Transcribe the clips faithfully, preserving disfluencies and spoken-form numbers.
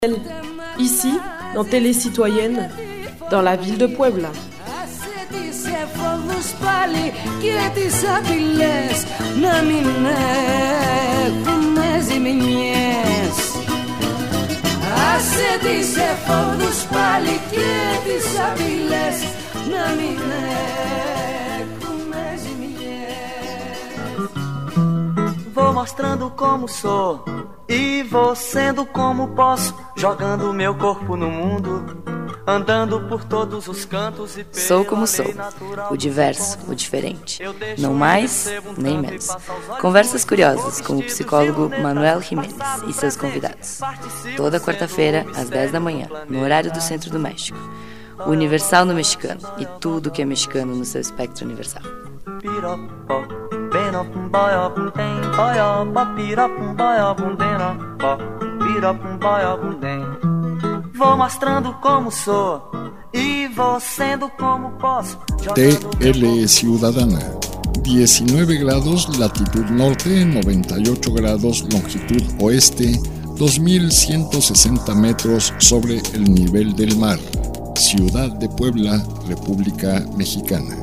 Ici, dans Télé Citoyenne, dans la ville de Puebla. Vou mostrando como sou e vou sendo como posso, jogando meu corpo no mundo, andando por todos os cantos e Sou como sou, o diverso, o diferente, não mais nem menos. Conversas curiosas com o psicólogo Manuel Jiménez e seus convidados. Toda quarta-feira, às dez da manhã, no horário do Centro do México. O Universal no mexicano e tudo que é mexicano no seu espectro universal. Vou mostrando como sou e vou sendo como posso. T L Ciudadana, diecinueve grados latitud norte, noventa y ocho grados longitud oeste, dos mil ciento sesenta metros sobre el nivel del mar. Ciudad de Puebla, República Mexicana.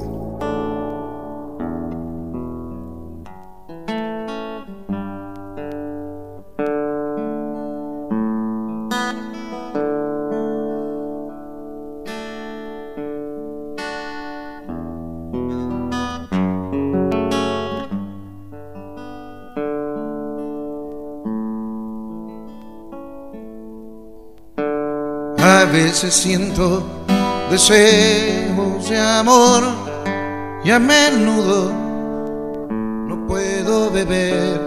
A veces siento deseos de amor y a menudo no puedo beber.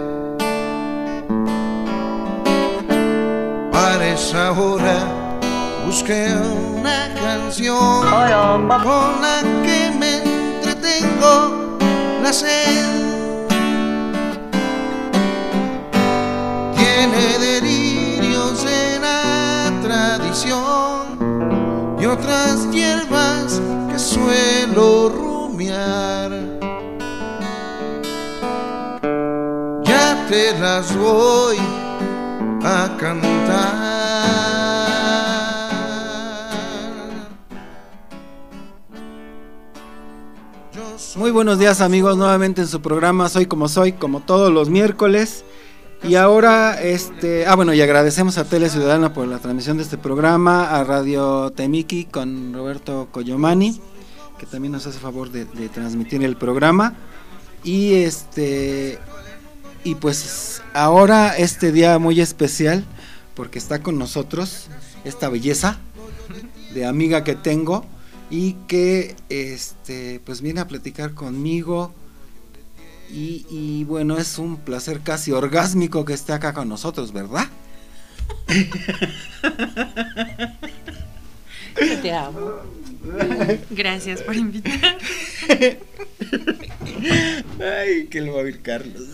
Para esa hora busqué una canción con la que me entretengo la sed. Tiene delirios de la tradición y otras hierbas que suelo rumiar. Ya te las voy a cantar. Muy buenos días, amigos, nuevamente en su programa Soy como soy, como todos los miércoles. Y ahora, este, ah bueno, y agradecemos a Tele Ciudadana por la transmisión de este programa, a Radio Temiki con Roberto Coyomani, que también nos hace favor de, de transmitir el programa. Y este, y pues ahora este día muy especial, porque está con nosotros esta belleza de amiga que tengo y que este, pues viene a platicar conmigo. Y, y bueno, es un placer casi orgásmico que esté acá con nosotros, ¿verdad? Yo te amo. Gracias por invitar. Ay, que lo va a oír Carlos.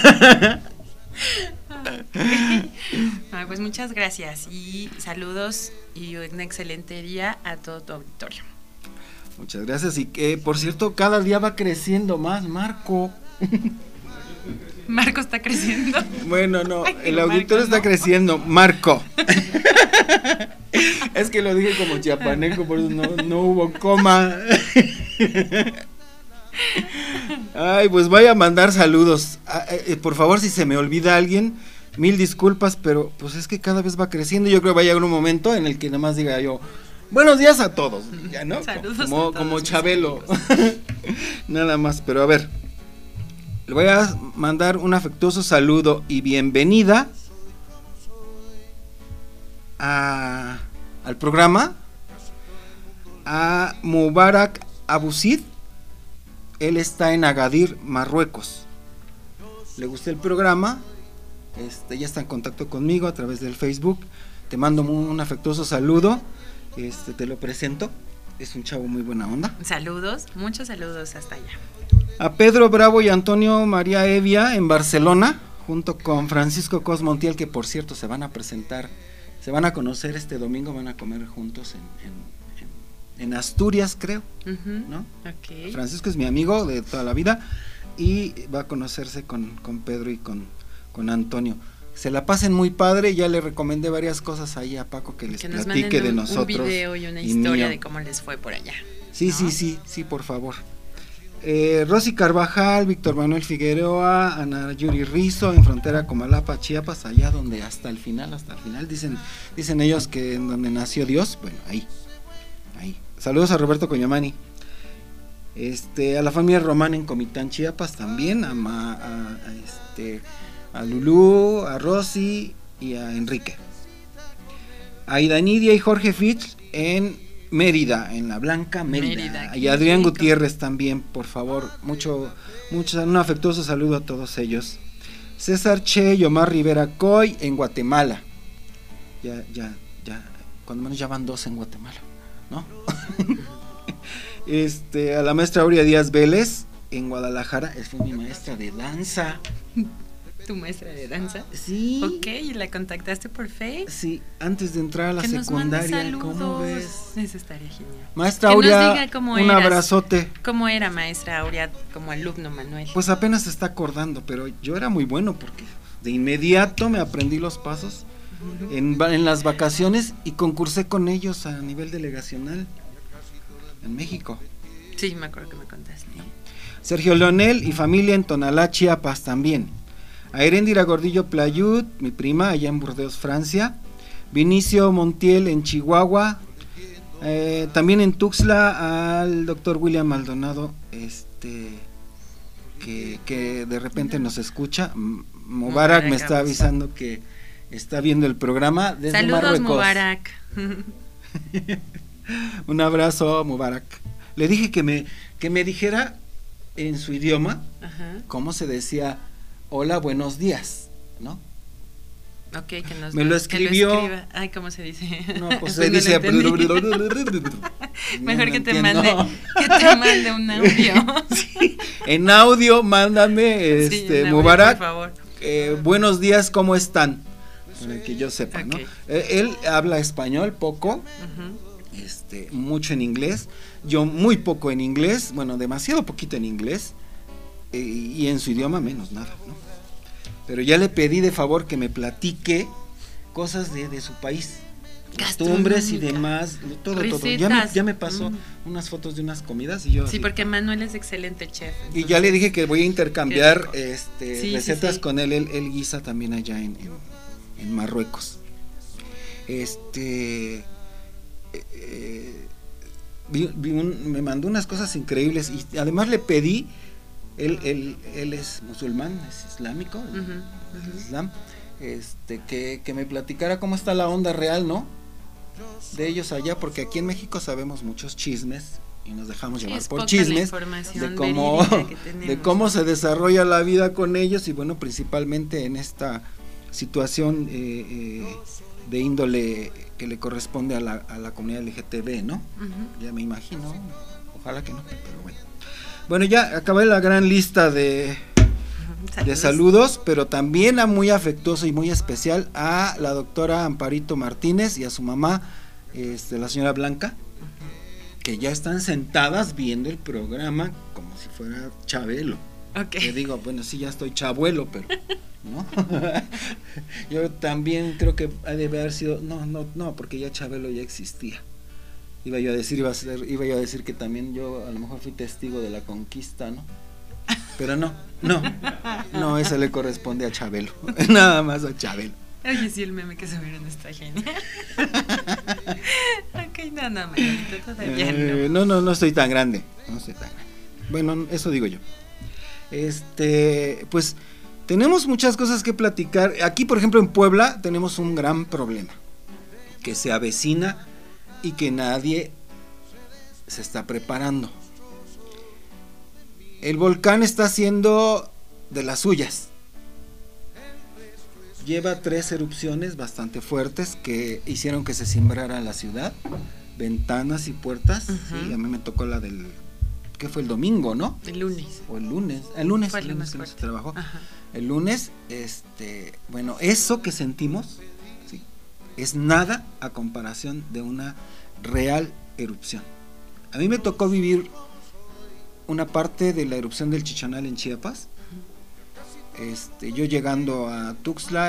Ay, pues muchas gracias y saludos y un excelente día a todo tu auditorio. Muchas gracias y que, por cierto, cada día va creciendo más, Marco. Marco está creciendo. Bueno, no, el auditorio está no. creciendo, Marco. Es que lo dije como chiapaneco, por eso no, no hubo coma. Ay, pues voy a mandar saludos. Eh, por favor, si se me olvida alguien, mil disculpas, pero pues es que cada vez va creciendo. Yo creo que va a llegar un momento en el que nada más diga yo, buenos días a todos, ya no, saludos como, a todos como Chabelo. Nada más, pero a ver, le voy a mandar un afectuoso saludo y bienvenida a, al programa a Mubarak Abusid. Él está en Agadir, Marruecos. Le gusta el programa, este, ya está en contacto conmigo a través del Facebook. Te mando un afectuoso saludo. Este, te lo presento, es un chavo muy buena onda. Saludos, muchos saludos hasta allá. A Pedro Bravo y Antonio María Evia en Barcelona, junto con Francisco Cos Montiel, que por cierto se van a presentar, se van a conocer este domingo, van a comer juntos en, en, en, en Asturias, creo, uh-huh. ¿no? Okay. Francisco es mi amigo de toda la vida y va a conocerse con, con Pedro y con, con Antonio. se la pasen muy padre. Ya le recomendé varias cosas ahí a Paco que les que nos platique un, de nosotros. Un video y una y historia mío. de cómo les fue por allá. Sí, ¿no? sí, sí, sí, por favor. Eh, Rosy Carvajal, Víctor Manuel Figueroa, Ana Yuri Rizo, en frontera Comalapa, Chiapas, allá donde hasta el final, hasta el final, dicen, dicen ellos que en donde nació Dios, bueno, ahí, ahí. Saludos a Roberto Coñamani. Este, a la familia Román en Comitán, Chiapas también, a, Ma, a, a este, a Lulú, a Rosy y a Enrique. A Idanidia y Jorge Fitch en Mérida, en la Blanca Mérida, Mérida y Adrián rico. Gutiérrez también, por favor, mucho, mucho, un afectuoso saludo a todos ellos. César Che y Omar Rivera Coy en Guatemala, ya, ya, ya, cuando menos ya van dos en Guatemala, ¿no? Este, a la maestra Aurea Díaz Vélez en Guadalajara, es fue mi maestra de danza. ¿Tu maestra de danza? Sí. Ok, ¿y la contactaste por Face? Sí, antes de entrar a la que secundaria, nos ¿cómo ves? Eso estaría genial. Maestra que Aurea, nos diga cómo un eras, abrazote. ¿Cómo era maestra Aurea como alumno Manuel? Pues apenas se está acordando, pero yo era muy bueno porque de inmediato me aprendí los pasos uh-huh. en, en las vacaciones y concursé con ellos a nivel delegacional en México. Sí, me acuerdo que me contaste. Sergio Leonel y familia en Tonalá, Chiapas también. A Heréndira Gordillo Playud, mi prima, allá en Burdeos, Francia. Vinicio Montiel en Chihuahua. Eh, también en Tuxtla al doctor William Maldonado, este, que, que de repente nos escucha. Mubarak me está avisando que está viendo el programa desde Saludos, Marruecos. Mubarak. Un abrazo, Mubarak. Le dije que me, que me dijera en su idioma Ajá. cómo se decía hola, buenos días, ¿no? Ok, que nos me lo escribió. Que lo Ay, ¿cómo se dice? No, pues se dice. Mejor no que te mande, que te mande un audio. Sí, en audio, mándame, este, sí, Mubarak. Por favor. Eh, buenos días, ¿cómo están? Para que yo sepa, okay. ¿no? Eh, él habla español poco, uh-huh. este, mucho en inglés. Yo muy poco en inglés, bueno, demasiado poquito en inglés. Eh, y en su idioma menos nada, ¿no? Pero ya le pedí de favor que me platique cosas de, de su país, costumbres y demás, todo, Recetas. todo. Ya me, ya me pasó mm. unas fotos de unas comidas y yo. Sí, así, porque Manuel es excelente chef. Entonces, y ya le dije que voy a intercambiar este, sí, recetas sí, sí. con él. él. Él guisa también allá en, en, en Marruecos. Este. Eh, vi, vi un, me mandó unas cosas increíbles y además le pedí. Él, él, él es musulmán, es islámico, uh-huh, uh-huh. es islam, este, que, que me platicara cómo está la onda real, ¿no? De ellos allá, porque aquí en México sabemos muchos chismes y nos dejamos sí, llevar por chismes de cómo, de cómo se desarrolla la vida con ellos y bueno, principalmente en esta situación eh, eh, de índole que le corresponde a la, a la comunidad L G T B, ¿no? Uh-huh. Ya me imagino, ojalá que no, pero bueno. Bueno, ya acabé la gran lista de, saludos. de saludos, pero también a muy afectuoso y muy especial a la doctora Amparito Martínez y a su mamá, este, la señora Blanca, uh-huh. que ya están sentadas viendo el programa como si fuera Chabelo. Okay. Yo digo, bueno, sí, ya estoy chabuelo, pero ¿no? Yo también creo que ha de haber sido, no, no, no, porque ya Chabelo ya existía. Iba yo a decir, iba a ser, iba yo a decir que también yo a lo mejor fui testigo de la conquista, ¿no? Pero no, no, no, eso le corresponde a Chabelo, nada más a Chabelo. Oye, sí, el meme que subieron está genial. Ok, no, no, Manolito, todavía eh, no. No, no, no estoy tan grande, no estoy tan grande. Bueno, eso digo yo. Este, pues, tenemos muchas cosas que platicar. Aquí, por ejemplo, en Puebla tenemos un gran problema que se avecina y que nadie se está preparando. El volcán está haciendo de las suyas. Lleva tres erupciones bastante fuertes que hicieron que se cimbrara la ciudad, ventanas y puertas. Uh-huh. Sí, a mí me tocó la del, ¿qué fue? El domingo, ¿no? El lunes. O el lunes, el lunes, fue el el lunes lunes se trabajó. Ajá. El lunes, este, bueno, eso que sentimos, sí, es nada a comparación de una real erupción. A mí me tocó vivir una parte de la erupción del Chichonal en Chiapas. Este, yo llegando a Tuxtla,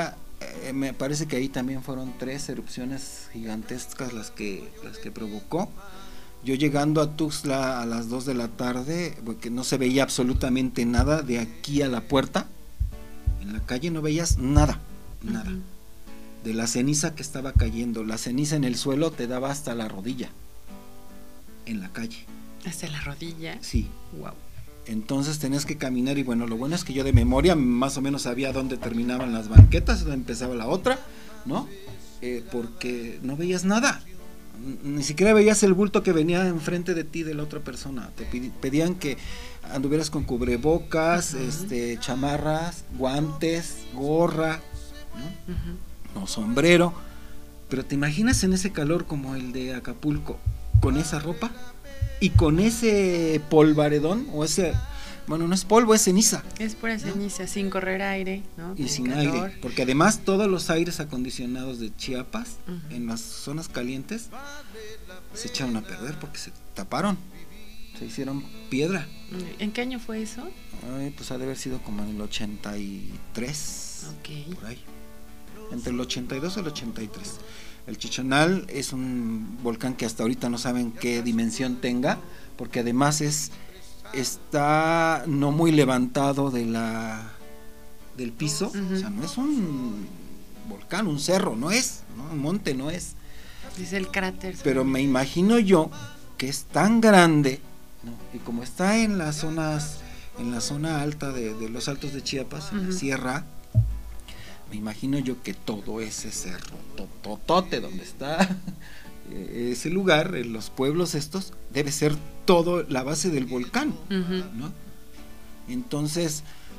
eh, me parece que ahí también fueron tres erupciones gigantescas las que, las que provocó. Yo llegando a Tuxtla a las dos de la tarde, porque no se veía absolutamente nada de aquí a la puerta, en la calle no veías nada, nada. Uh-huh. De la ceniza que estaba cayendo, la ceniza en el suelo te daba hasta la rodilla, en la calle. ¿Hasta la rodilla? Sí. Wow. Entonces tenías que caminar y bueno, lo bueno es que yo de memoria más o menos sabía dónde terminaban las banquetas, dónde empezaba la otra, ¿no? Eh, porque no veías nada. Ni siquiera veías el bulto que venía enfrente de ti de la otra persona. Te pedían que anduvieras con cubrebocas, uh-huh. este, chamarras, guantes, gorra, ¿no? Uh-huh. No, sombrero. Pero te imaginas en ese calor como el de Acapulco, con esa ropa y con ese polvaredón o ese, bueno, no es polvo, es ceniza. Es pura ceniza, ¿no? Sin correr aire, ¿no? Y sin calor. Aire, porque además todos los aires acondicionados de Chiapas, uh-huh. en las zonas calientes, se echaron a perder porque se taparon, se hicieron piedra. ¿En qué año fue eso? Ay, pues ha de haber sido como en el ochenta y tres, okay. Por ahí, entre el ochenta y dos y el ochenta y tres. El Chichonal es un volcán que hasta ahorita no saben qué dimensión tenga, porque además es está no muy levantado de la del piso, uh-huh. O sea, no es un volcán, un cerro, no es, ¿no? Un monte no es. Es el cráter. Pero me imagino yo que es tan grande, ¿no? Y como está en las zonas, en la zona alta de, de los Altos de Chiapas, uh-huh. En la sierra, me imagino yo que todo ese cerro, tototote donde está ese lugar, los pueblos estos, debe ser todo la base del volcán, uh-huh. ¿no? Entonces,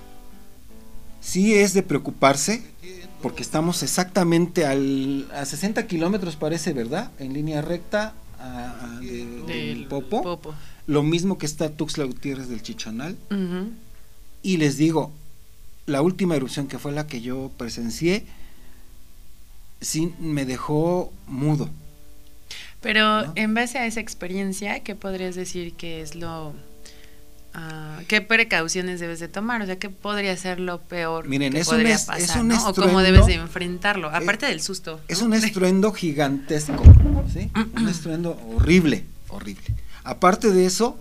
sí es de preocuparse, porque estamos exactamente al, a sesenta kilómetros, parece, ¿verdad? En línea recta a, a de, del Popo. Popo. Lo mismo que está Tuxtla Gutiérrez del Chichonal. Uh-huh. Y les digo, la última erupción que fue la que yo presencié, sí me dejó mudo. Pero ¿no? En base a esa experiencia, ¿qué podrías decir que es lo... Uh, ¿qué precauciones debes de tomar? O sea, ¿qué podría ser lo peor Miren, que podría es, pasar? Es un ¿no? O cómo debes de enfrentarlo, aparte eh, del susto. Es ¿no? un estruendo gigantesco, ¿sí? Un estruendo horrible, horrible. Aparte de eso,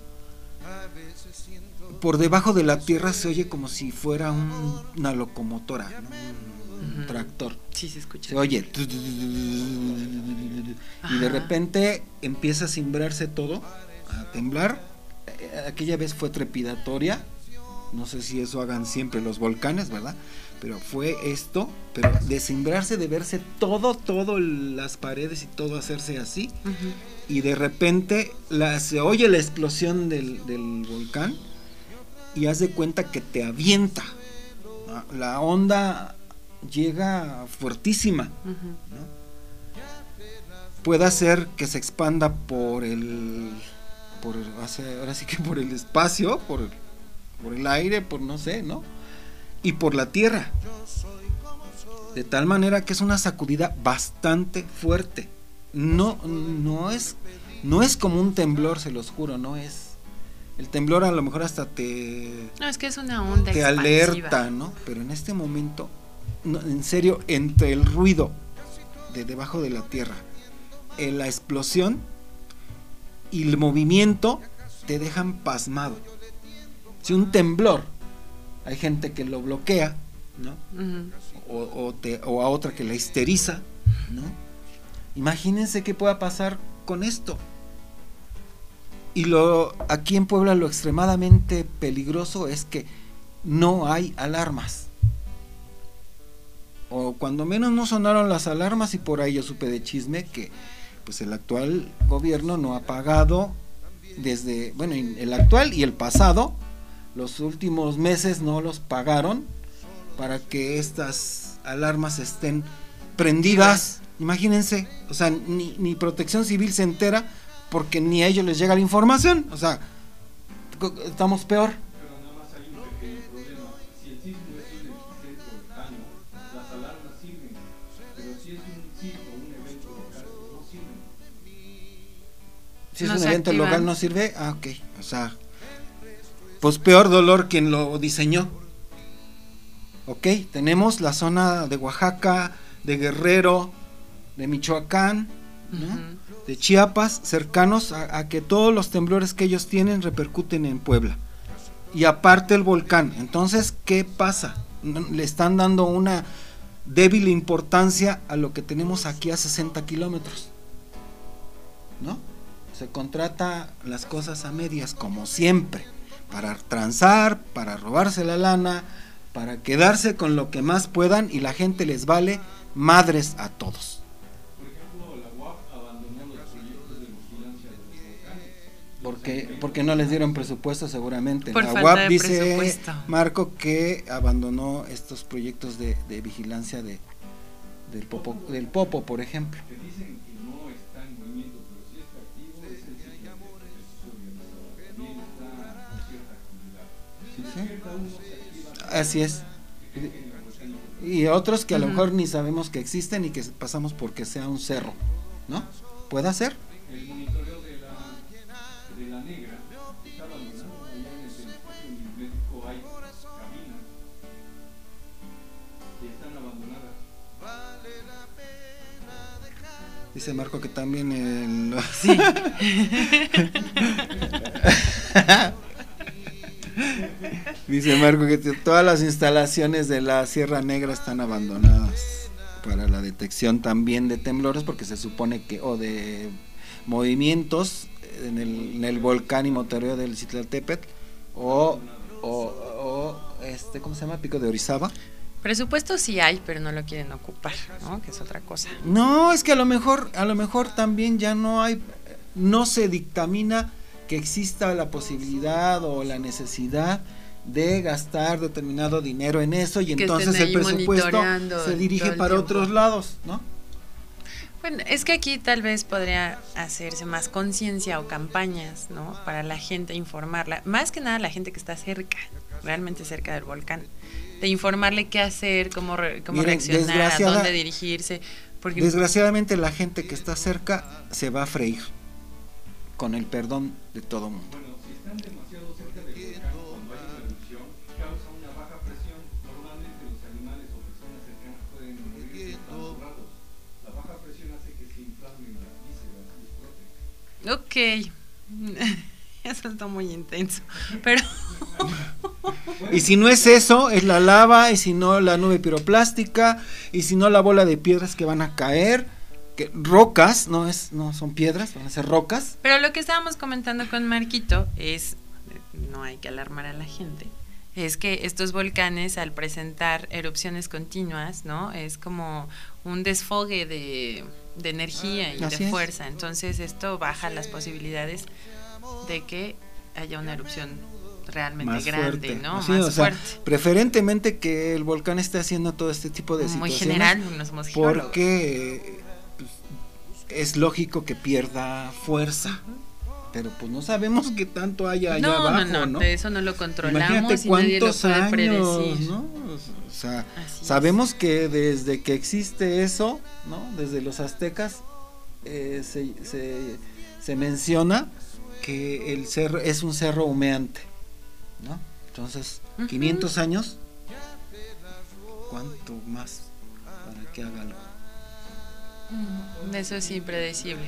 por debajo de la tierra se oye como si fuera un, una locomotora, ¿no? Un uh-huh. tractor. Sí, se escucha. Se oye. Ajá. Y de repente empieza a cimbrarse todo, a temblar. Aquella vez fue trepidatoria. No sé si eso hagan siempre los volcanes, ¿verdad? Pero fue esto, pero de cimbrarse, de verse todo, todo, las paredes y todo hacerse así. Uh-huh. Y de repente la, se oye la explosión del, del volcán. Y haz de cuenta que te avienta. La onda llega fuertísima, uh-huh. ¿no? Puede hacer que se expanda por el, por ahora sí que por el espacio, por, por el aire, por no sé, ¿no? Y por la tierra. De tal manera que es una sacudida bastante fuerte. No, no es, no es como un temblor, se los juro, no es. El temblor a lo mejor hasta te... No, es que es una onda te expansiva. Alerta, ¿no? Pero en este momento, no, en serio, entre el ruido de debajo de la tierra, en la explosión y el movimiento, te dejan pasmado. Si un temblor, hay gente que lo bloquea, ¿no? Uh-huh. O, o, te, o a otra que la histeriza, ¿no? Imagínense qué pueda pasar con esto. Y lo aquí en Puebla lo extremadamente peligroso es que no hay alarmas. O cuando menos no sonaron las alarmas, y por ahí yo supe de chisme que pues el actual gobierno no ha pagado desde, bueno, el actual y el pasado, los últimos meses no los pagaron para que estas alarmas estén prendidas. Imagínense, o sea, ni, ni Protección Civil se entera, porque ni a ellos les llega la información, o sea, estamos peor. Pero nada más hay un pequeño problema. Si el sismo es un evento local, las alarmas sirven, pero si es un sismo, un evento local, no sirven. Si es no un evento activan. Local no sirve, ah, ok, o sea, pues peor dolor quien lo diseñó. Ok, tenemos la zona de Oaxaca, de Guerrero, de Michoacán, ¿no? Uh-huh. De Chiapas, cercanos a, a que todos los temblores que ellos tienen repercuten en Puebla. Y aparte el volcán. Entonces, ¿qué pasa? Le están dando una débil importancia a lo que tenemos aquí a sesenta kilómetros, ¿no? Se contrata las cosas a medias, como siempre, para transar, para robarse la lana, para quedarse con lo que más puedan, y la gente les vale madres a todos. Por ejemplo, la U A P abandonó los proyectos de vigilancia de los volcanes. Porque, porque no les dieron presupuesto seguramente. Por la falta U A P de dice, presupuesto. Marco, que abandonó estos proyectos de, de vigilancia de, del, popo, del Popo, por ejemplo. Te dicen que no está en movimiento, pero si está activo, es el sistema de también está en cierta actividad. ¿Sí, sí? Cierta uno se activa. Así es. Y otros que a lo mejor ni sabemos que existen y que pasamos porque sea un cerro, ¿no? ¿Puede ser? El monitoreo de la, de la negra está abandonado. Allá en el telescopio milimétrico hay cabinas que están abandonadas. Dice Marco que también el... Sí. Dice Marco que todas las instalaciones de la Sierra Negra están abandonadas para la detección también de temblores, porque se supone que, o de movimientos en el, en el volcán y monitoreo del Iztaccíhuatl, o, o, o este, ¿cómo se llama? Pico de Orizaba. Presupuesto sí hay, pero no lo quieren ocupar, ¿no? Que es otra cosa. No, es que a lo mejor, a lo mejor también ya no hay, no se dictamina que exista la posibilidad o la necesidad de gastar determinado dinero en eso, y que entonces el presupuesto se dirige para otros lados, ¿no? Bueno, es que aquí tal vez podría hacerse más conciencia o campañas, ¿no? Para la gente, informarla, más que nada la gente que está cerca, realmente cerca del volcán, de informarle qué hacer, cómo, re, cómo Miren, reaccionar, a dónde dirigirse. Porque desgraciadamente la gente que está cerca se va a freír, con el perdón de todo mundo. Bueno, si están demasiado cerca del volcán, cuando hay una erupción, causa una baja presión. Normalmente los animales o personas cercanas pueden morir si están cerrados. La baja presión hace que se inflamen las vísceras y exploten. Ok, eso está muy intenso, pero... Y si no es eso, es la lava, y si no la nube piroplástica, y si no la bola de piedras que van a caer, que rocas, no es, no son piedras, van a ser rocas. Pero lo que estábamos comentando con Marquito es, no hay que alarmar a la gente, es que estos volcanes, al presentar erupciones continuas, ¿no? Es como un desfogue de, de energía y Así de fuerza. Es. Entonces esto baja las posibilidades de que haya una erupción realmente más grande, fuerte, ¿no? Sí, más o sea, fuerte. Preferentemente que el volcán esté haciendo todo este tipo de Muy situaciones. Muy general, no somos geólogos. Porque pues, es lógico que pierda fuerza. Uh-huh. Pero pues no sabemos qué tanto haya allá no, abajo, no, no, ¿no? De eso no lo controlamos. Imagínate y nadie lo puede años, predecir. ¿no? O sea, Así sabemos es. que desde que existe eso, ¿no? Desde los aztecas eh, se, se, se menciona que el cerro es un cerro humeante, ¿no? Entonces, uh-huh. quinientos años, ¿cuánto más para que haga algo? Uh, eso es impredecible.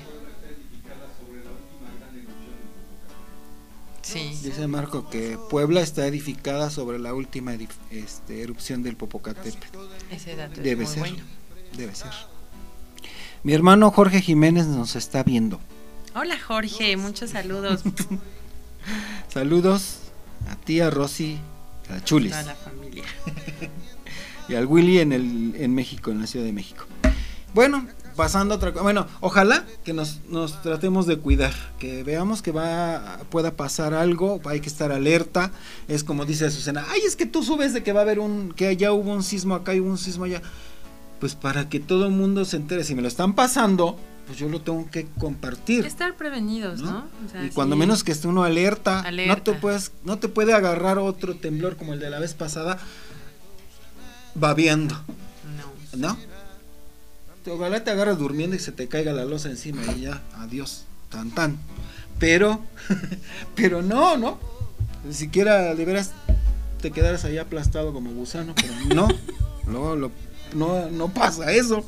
Sí. Dice Marco que Puebla está edificada sobre la última este, erupción del Popocatépetl. Ese dato debe es muy ser, bueno. Debe ser. Mi hermano Jorge Jiménez nos está viendo. Hola Jorge, muchos saludos. Saludos a ti, a Rosy, a Chulis. A toda la familia. Y al Willy en el en México, en la Ciudad de México. Bueno, pasando a otra cosa. Bueno, ojalá que nos, nos tratemos de cuidar, que veamos que va pueda pasar algo, hay que estar alerta. Es como dice Azucena, ay, es que tú subes de que va a haber un, que ya hubo un sismo acá y hubo un sismo allá. Pues para que todo el mundo se entere, si me lo están pasando, pues yo lo tengo que compartir. Estar prevenidos, ¿no? ¿no? O sea, y cuando sí, menos que esté uno alerta, alerta, no te puedes, no te puede agarrar otro temblor como el de la vez pasada, babeando. No. ¿No? Ojalá te agarres durmiendo y se te caiga la losa encima y ya, adiós, tan tan. Pero, pero no, ¿no? Ni siquiera de veras te quedaras ahí aplastado como gusano, pero no, no, lo, no, no pasa eso.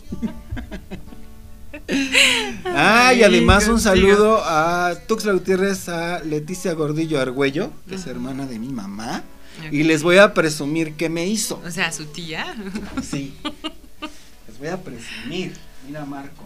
Ah, y además un saludo a Tuxtla Gutiérrez, a Leticia Gordillo Argüello, que es hermana de mi mamá, okay. Y les voy a presumir qué me hizo. O sea, su tía. Sí, les voy a presumir. Mira, Marco.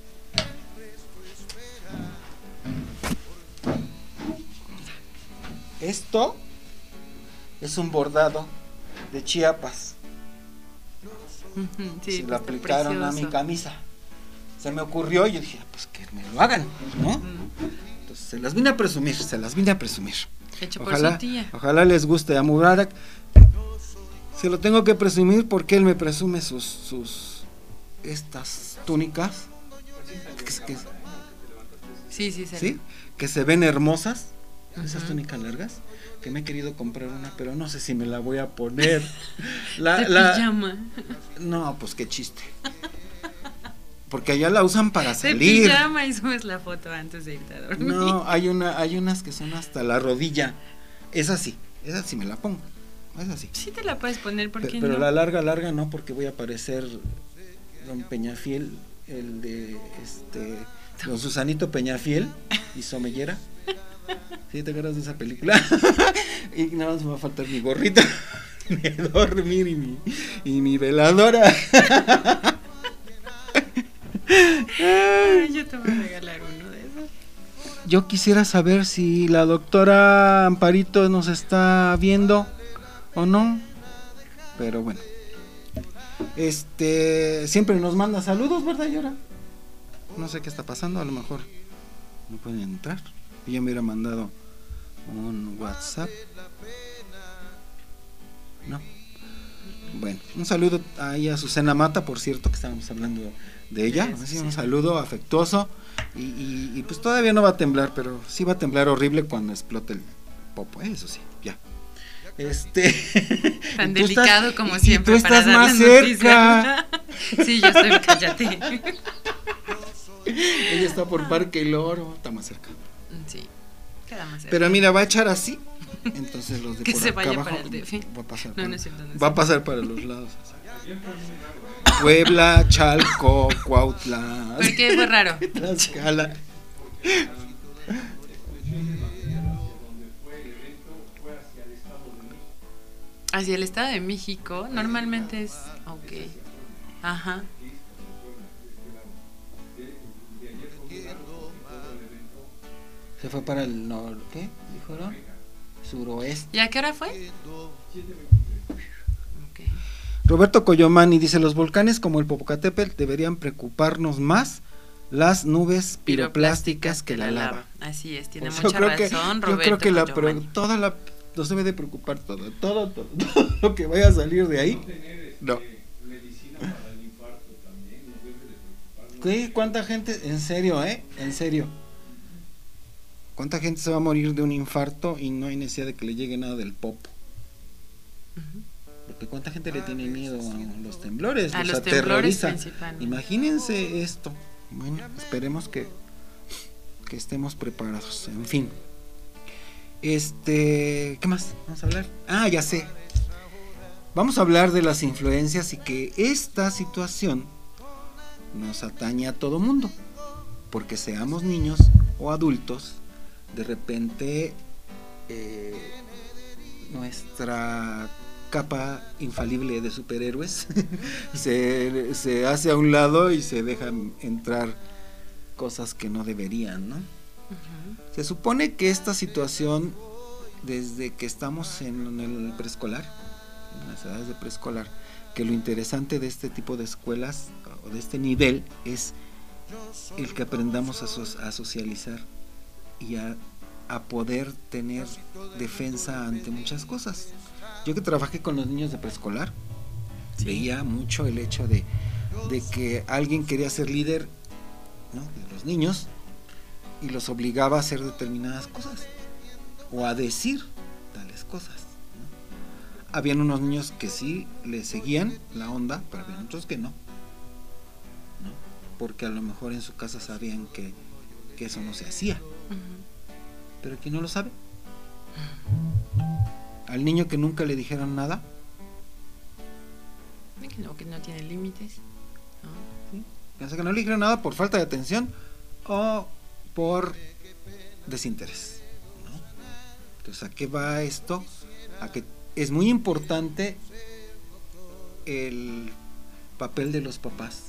Esto es un bordado de Chiapas. Sí, se lo aplicaron precioso a mi camisa. Se me ocurrió y yo dije, pues que me lo hagan, ¿no? Entonces se las vine a presumir, se las vine a presumir. Hecho ojalá, por su tía. Ojalá les guste a Mubarak. Se lo tengo que presumir porque él me presume sus, sus estas túnicas. Que, que, sí, sí, sí. ¿Sí? Que se ven hermosas. Uh-huh. Esas túnicas largas. Que me he querido comprar una, pero no sé si me la voy a poner. La, de la, pijama. No, pues qué chiste. Porque allá la usan para salir. De pijama y subes la foto antes de irte a dormir. No, hay una, hay unas que son hasta la rodilla. Esa sí, esa sí me la pongo. Esa sí. Sí te la puedes poner, ¿por qué Pero, pero no? la larga, larga no, porque voy a parecer don Peñafiel, el de este, don Susanito Peñafiel y Somellera. ¿Sí te acuerdas de esa película? Y nada más me va a faltar mi gorrita de dormir y mi, y mi veladora. Ay, yo te voy a regalar uno de esos. Yo quisiera saber si la doctora Amparito nos está viendo o no. Pero bueno. Este, siempre nos manda saludos, ¿verdad, Yora? No sé qué está pasando, a lo mejor no pueden entrar. Yo me hubiera mandado un WhatsApp. No. Bueno, un saludo ahí a Susana Mata, por cierto, que estábamos hablando de ella. Sí, sí, un saludo afectuoso. Y, y, y pues todavía no va a temblar, pero sí va a temblar horrible cuando explote el popo, ¿eh? Eso sí, ya. Este. Tan delicado estás, como siempre. Y tú estás más cerca. Sí, yo estoy, cállate. Ella está por Parque El Oro, está más cerca. Sí, queda más cerca. Pero mira, va a echar así. Entonces los de que por se acá vaya abajo para el D F. va a pasar, no, para, no es cierto, no es va a pasar para los lados. Puebla, Chalco, Cuautla. ¿Por qué fue raro? Tlaxcala. Hacia el Estado de México, normalmente es, ok, ajá. Se fue para el norte, ¿qué? Dijo, ¿no? Suroeste. ¿Y a qué hora fue? Okay. Roberto Coyomani dice, los volcanes como el Popocatépetl deberían preocuparnos más las nubes piroplásticas que la lava. Así es, tiene pues mucha razón, que, Roberto. Yo creo que la, pero toda la nos debe de preocupar todo, todo, todo, todo lo que vaya a salir de ahí. No. ¿Qué? ¿Cuánta gente? En serio, ¿eh? En serio. ¿Cuánta gente se va a morir de un infarto y no hay necesidad de que le llegue nada del popo? Uh-huh. Porque cuánta gente le tiene miedo a los temblores, a los, los aterroriza. temblores Imagínense esto. Bueno, esperemos que, que estemos preparados. En fin. Este, ¿qué más? Vamos a hablar. Ah, ya sé. Vamos a hablar de las influencias y que esta situación nos atañe a todo mundo. Porque seamos niños o adultos, de repente eh, nuestra capa infalible de superhéroes se, se hace a un lado y se dejan entrar cosas que no deberían, ¿no? Uh-huh. Se supone que esta situación, desde que estamos en el preescolar, en las edades de preescolar, que lo interesante de este tipo de escuelas o de este nivel es el que aprendamos a, so- a socializar y a, a poder tener defensa ante muchas cosas. Yo que trabajé con los niños de preescolar, sí, veía mucho el hecho de, de que alguien quería ser líder, ¿no?, de los niños y los obligaba a hacer determinadas cosas o a decir tales cosas, ¿no? Habían unos niños que sí le seguían la onda, pero había otros que no, ¿no? Porque a lo mejor en su casa sabían que, que eso no se hacía. Uh-huh. Pero ¿quién no lo sabe? al niño que nunca le dijeron nada. Que no, que no tiene límites. ¿No? ¿Sí? Piensa que no le dijeron nada por falta de atención o por desinterés, ¿no? Entonces, ¿a qué va esto? A que es muy importante el papel de los papás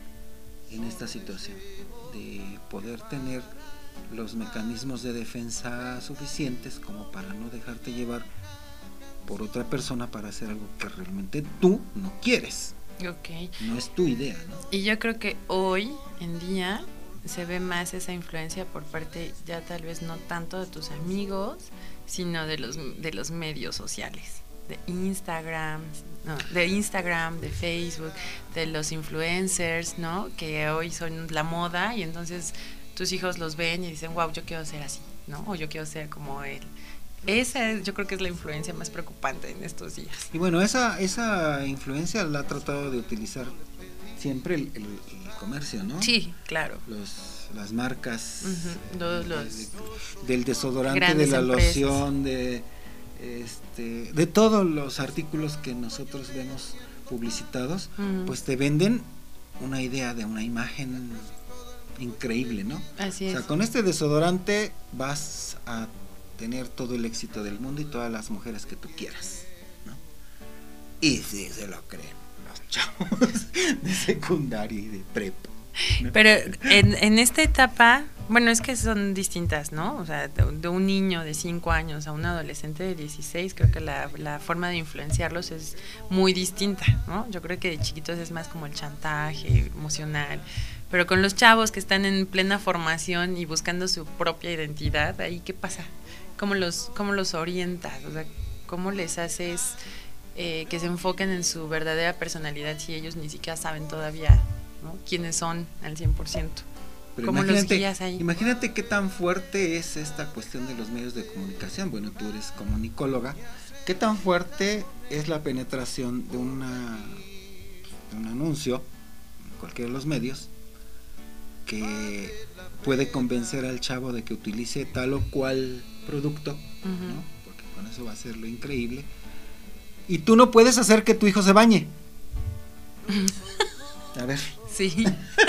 en esta situación, de poder tener los mecanismos de defensa suficientes como para no dejarte llevar por otra persona para hacer algo que realmente tú no quieres. Okay. No es tu idea, ¿no? Y yo creo que hoy en día se ve más esa influencia por parte, ya tal vez no tanto de tus amigos, sino de los de los medios sociales, de Instagram, no, de Instagram, de Facebook, de los influencers, ¿no? Que hoy son la moda y entonces tus hijos los ven y dicen, wow, yo quiero ser así, ¿no? O yo quiero ser como él. Esa es, yo creo que es la influencia más preocupante en estos días. Y bueno, esa esa influencia la ha tratado de utilizar siempre el, el, el comercio, ¿no? Sí, claro. Los, las marcas, uh-huh. los, los de, de, del desodorante, de la empresas. Loción, de este, de todos los artículos que nosotros vemos publicitados, uh-huh. pues te venden una idea de una imagen increíble, ¿no? Así es. O sea, con este desodorante vas a tener todo el éxito del mundo y todas las mujeres que tú quieras, ¿no? Y sí, se lo creen los chavos de secundaria y de prepa, ¿no? Pero en, en esta etapa, bueno, es que son distintas, ¿no? O sea, de, de un niño de cinco años a un adolescente de dieciséis, creo que la, la forma de influenciarlos es muy distinta, ¿no? Yo creo que de chiquitos es más como el chantaje emocional, pero con los chavos que están en plena formación y buscando su propia identidad, ¿ahí qué pasa? ¿Cómo los, cómo los orientas? O sea, ¿cómo les haces eh, que se enfoquen en su verdadera personalidad si ellos ni siquiera saben todavía, ¿no? quiénes son al cien por ciento? Pero ¿Cómo los guías ahí? Imagínate qué tan fuerte es esta cuestión de los medios de comunicación. Bueno, tú eres comunicóloga. ¿Qué tan fuerte es la penetración de, una, de un anuncio en cualquiera de los medios que puede convencer al chavo de que utilice tal o cual producto, uh-huh. ¿no? Porque con eso va a ser lo increíble, y tú no puedes hacer que tu hijo se bañe? A ver. Sí.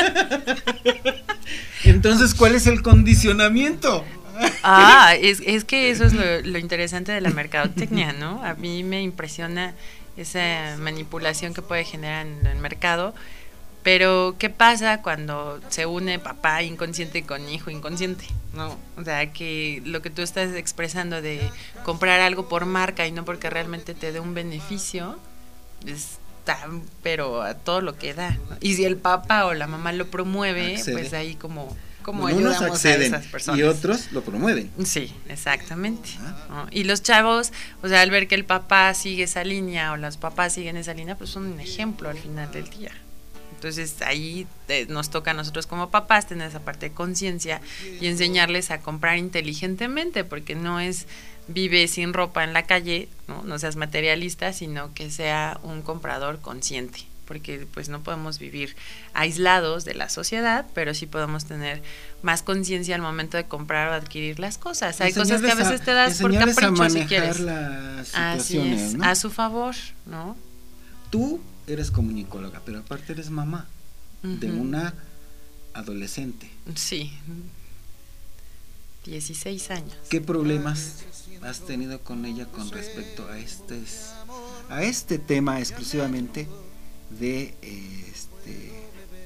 Entonces, ¿cuál es el condicionamiento? Ah, es, es que eso es lo, lo interesante de la mercadotecnia, ¿no? A mí me impresiona esa manipulación que puede generar en el mercado. Pero, ¿qué pasa cuando se une papá inconsciente con hijo inconsciente? ¿No? O sea, que lo que tú estás expresando de comprar algo por marca y no porque realmente te dé un beneficio, está, pero a todo lo que da, ¿no? Y si el papá o la mamá lo promueve, accede. Pues ahí como, como bueno, ayudamos unos acceden, a esas personas. Y otros lo promueven. Sí, exactamente. ¿No? Y los chavos, o sea, al ver que el papá sigue esa línea o los papás siguen esa línea, pues son un ejemplo al final del día. Entonces ahí eh, nos toca a nosotros como papás tener esa parte de conciencia y enseñarles a comprar inteligentemente, porque no es vive sin ropa en la calle, ¿no? No seas materialista, sino que sea un comprador consciente, porque pues no podemos vivir aislados de la sociedad, pero sí podemos tener más conciencia al momento de comprar o adquirir las cosas. Hay cosas que a veces te das por capricho si quieres. Así es, ¿no? A su favor, ¿no? Tú eres comunicóloga, pero aparte eres mamá uh-huh. de una adolescente. Sí, dieciséis años. ¿Qué problemas has tenido con ella con respecto a este, a este tema exclusivamente de este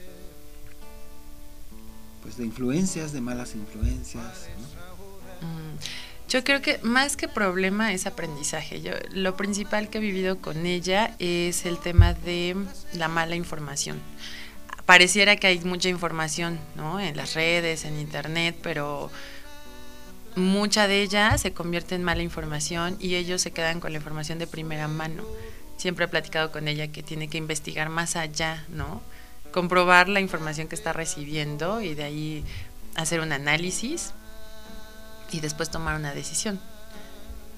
pues de influencias, de malas influencias, ¿no? Mm. Yo creo que más que problema es aprendizaje. Yo, lo principal que he vivido con ella es el tema de la mala información. Pareciera que hay mucha información, ¿no? En las redes, en internet, pero mucha de ella se convierte en mala información y ellos se quedan con la información de primera mano. Siempre he platicado con ella que tiene que investigar más allá, ¿no? Comprobar la información que está recibiendo y de ahí hacer un análisis y después tomar una decisión.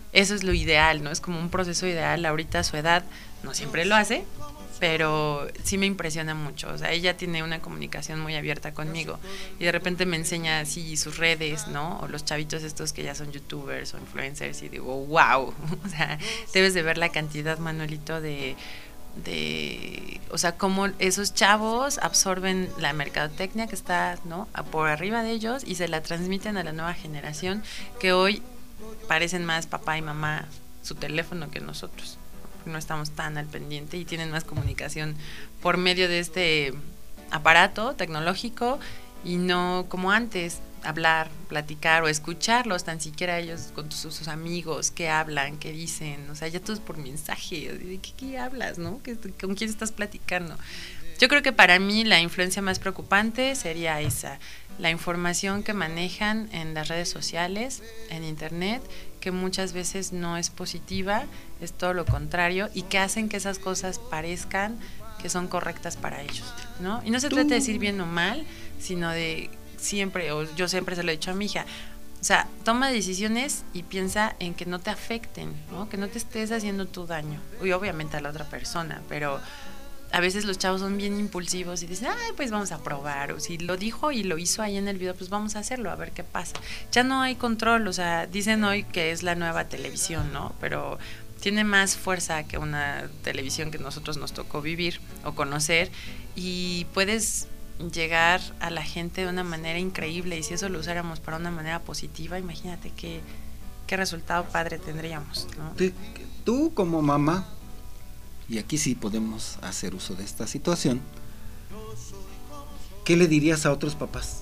eso es lo ideal, ¿no? Es como un proceso ideal. Ahorita a su edad no siempre lo hace, pero sí me impresiona mucho. O sea, ella tiene una comunicación muy abierta conmigo y de repente me enseña así sus redes, ¿no? O los chavitos estos que ya son youtubers o influencers y digo, wow, o sea, debes de ver la cantidad, Manuelito, de... de o sea, cómo esos chavos absorben la mercadotecnia que está, ¿no?, por arriba de ellos y se la transmiten a la nueva generación, que hoy parecen más papá y mamá su teléfono que nosotros. No estamos tan al pendiente y tienen más comunicación por medio de este aparato tecnológico y no como antes, hablar, platicar o escucharlos, tan siquiera ellos con sus, sus amigos, qué hablan, qué dicen, o sea, ya todo es por mensaje, ¿de qué, qué hablas, no? ¿Qué, ¿Con quién estás platicando? Yo creo que para mí la influencia más preocupante sería esa, la información que manejan en las redes sociales, en internet, que muchas veces no es positiva, es todo lo contrario, y que hacen que esas cosas parezcan que son correctas para ellos, ¿no? Y no se trata de decir bien o mal, sino de siempre, o yo siempre se lo he dicho a mi hija, o sea, toma decisiones y piensa en que no te afecten, ¿no? Que no te estés haciendo tu daño, y obviamente a la otra persona, pero a veces los chavos son bien impulsivos y dicen, ay, pues vamos a probar, o si lo dijo y lo hizo ahí en el video, pues vamos a hacerlo, a ver qué pasa. Ya no hay control, o sea, dicen hoy que es la nueva televisión, ¿no? Pero tiene más fuerza que una televisión que nosotros nos tocó vivir o conocer, y puedes llegar a la gente de una manera increíble, y si eso lo usáramos para una manera positiva, imagínate qué, qué resultado padre tendríamos, ¿no? Tú como mamá, y aquí sí podemos hacer uso de esta situación, ¿qué le dirías a otros papás?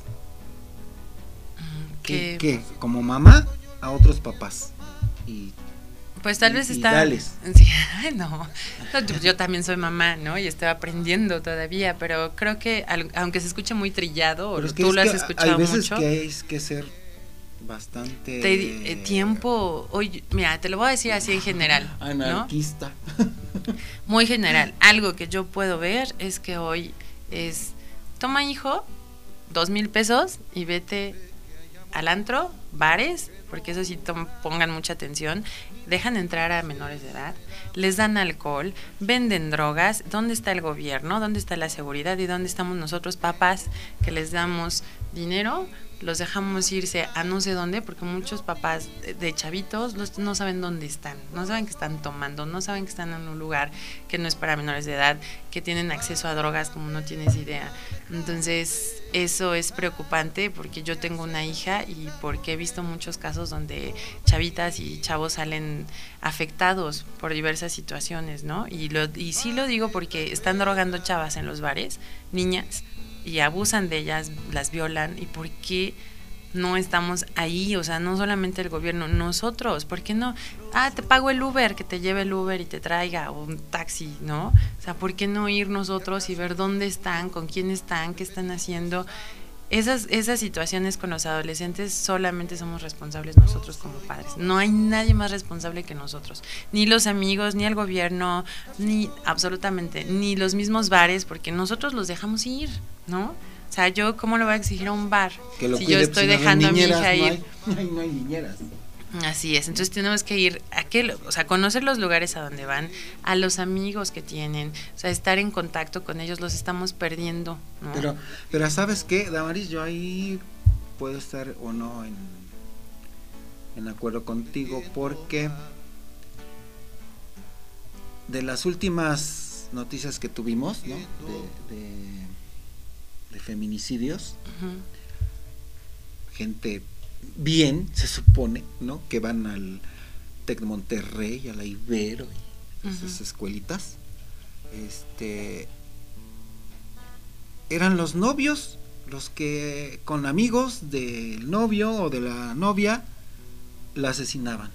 ¿Qué, ¿Qué? Como mamá a otros papás. Y, pues tal y, vez está... Dales. Sí, no, yo también soy mamá, ¿no? Y estoy aprendiendo todavía, pero creo que aunque se escuche muy trillado, o tú lo has escuchado hay veces mucho, que hay que ser bastante... Te, eh, tiempo, hoy, mira, te lo voy a decir así en general, anarquista. ¿no? Muy general. Algo que yo puedo ver es que hoy es, toma hijo, dos mil pesos y vete al antro, bares, porque eso sí tom, pongan mucha atención, dejan entrar a menores de edad, les dan alcohol, venden drogas. ¿Dónde está el gobierno? ¿Dónde está la seguridad? ¿Y dónde estamos nosotros papás que les damos dinero? Los dejamos irse a no sé dónde, porque muchos papás de, de chavitos los, no saben dónde están, no saben que están tomando, no saben que están en un lugar que no es para menores de edad, que tienen acceso a drogas como no tienes idea. Entonces eso es preocupante, porque yo tengo una hija y porque he visto muchos casos donde chavitas y chavos salen afectados por diversas situaciones, ¿no? Y, lo, y sí lo digo porque están drogando chavas en los bares, niñas, y abusan de ellas, las violan. ¿Y por qué no estamos ahí? O sea, no solamente el gobierno, nosotros. ¿Por qué no? Ah, te pago el Uber, que te lleve el Uber y te traiga, o un taxi, ¿no? O sea, ¿por qué no ir nosotros y ver dónde están, con quién están, qué están haciendo? Esas, esas situaciones con los adolescentes solamente somos responsables nosotros como padres. No hay nadie más responsable que nosotros. Ni los amigos, ni el gobierno, ni absolutamente, ni los mismos bares, porque nosotros los dejamos ir, ¿no? O sea, yo ¿cómo le voy a exigir a un bar que lo si cuide, yo estoy pues, dejando no niñeras, a mi hija no ir? Hay, no hay niñeras. Así es, entonces tenemos que ir a qué, o sea, conocer los lugares a donde van, a los amigos que tienen, o sea, estar en contacto con ellos, los estamos perdiendo, ¿no? Pero, pero ¿sabes qué, Damaris? Yo ahí puedo estar o no en, en acuerdo contigo, porque de las últimas noticias que tuvimos, ¿no? De, de, de feminicidios, uh-huh. gente bien, se supone, ¿no? Que van al Tec de Monterrey, a la Ibero y esas uh-huh. escuelitas. Este eran los novios los que con amigos del novio o de la novia la asesinaban.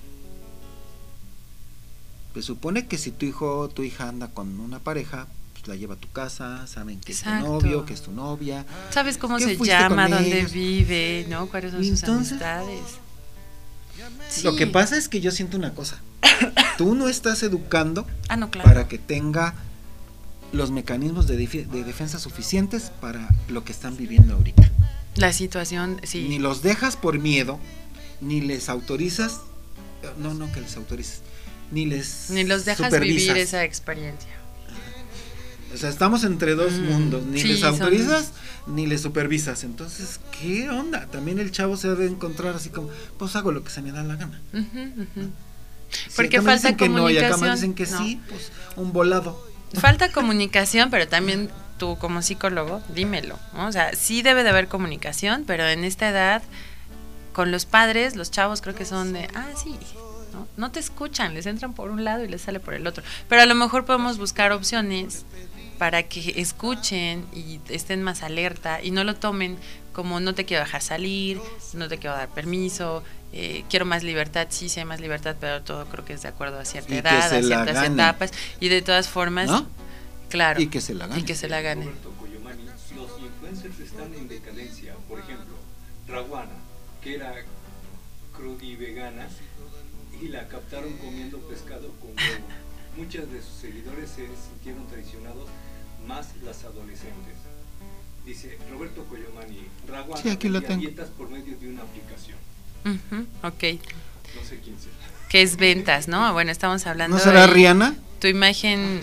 Se supone que si tu hijo o tu hija anda con una pareja, pues la lleva a tu casa, saben que Exacto. es tu novio, que es tu novia. Sabes cómo se llama, dónde vive, ¿no? ¿Cuáles son sus Entonces, amistades? Sí. Lo que pasa es que yo siento una cosa. Tú no estás educando ah, no, claro. para que tenga los mecanismos de, dif- de defensa suficientes para lo que están viviendo ahorita. La situación, sí. Ni los dejas por miedo, ni les autorizas. no, no que les autorices, ni les ni los dejas supervisas. Vivir esa experiencia. O sea, estamos entre dos mm, mundos, ni sí, les autorizas son... ni les supervisas. Entonces, ¿qué onda? También el chavo se debe encontrar así como, pues hago lo que se me da la gana. Uh -huh, uh -huh. Si Porque falta dicen que comunicación. No, y acá me dicen que no. Sí, pues un volado. Falta comunicación, pero también tú como psicólogo, dímelo, ¿no? O sea, sí debe de haber comunicación, pero en esta edad, con los padres, los chavos creo que son de, ah, sí, ¿no? No te escuchan, les entran por un lado y les sale por el otro. Pero a lo mejor podemos buscar opciones para que escuchen y estén más alerta y no lo tomen como no te quiero dejar salir, no te quiero dar permiso, eh, quiero más libertad, sí, sí hay más libertad, pero todo creo que es de acuerdo a cierta y edad, a ciertas etapas, y de todas formas, ¿no? Claro, y que se la gane. Y que se la gane. Roberto Coyomani, los influencers están en decadencia. Por ejemplo, Raguana, que era crudivegana y la captaron comiendo pescado con huevo. Muchas de sus seguidores se sintieron traicionados, más las adolescentes. Dice Roberto Coyomani, Raguana, sí, aquí lo tengo. Dietas por medio de una aplicación. Uh-huh, ok. No sé quién sea. Que es ventas, ¿no? Bueno, estamos hablando. ¿No será de Rihanna? Tu imagen.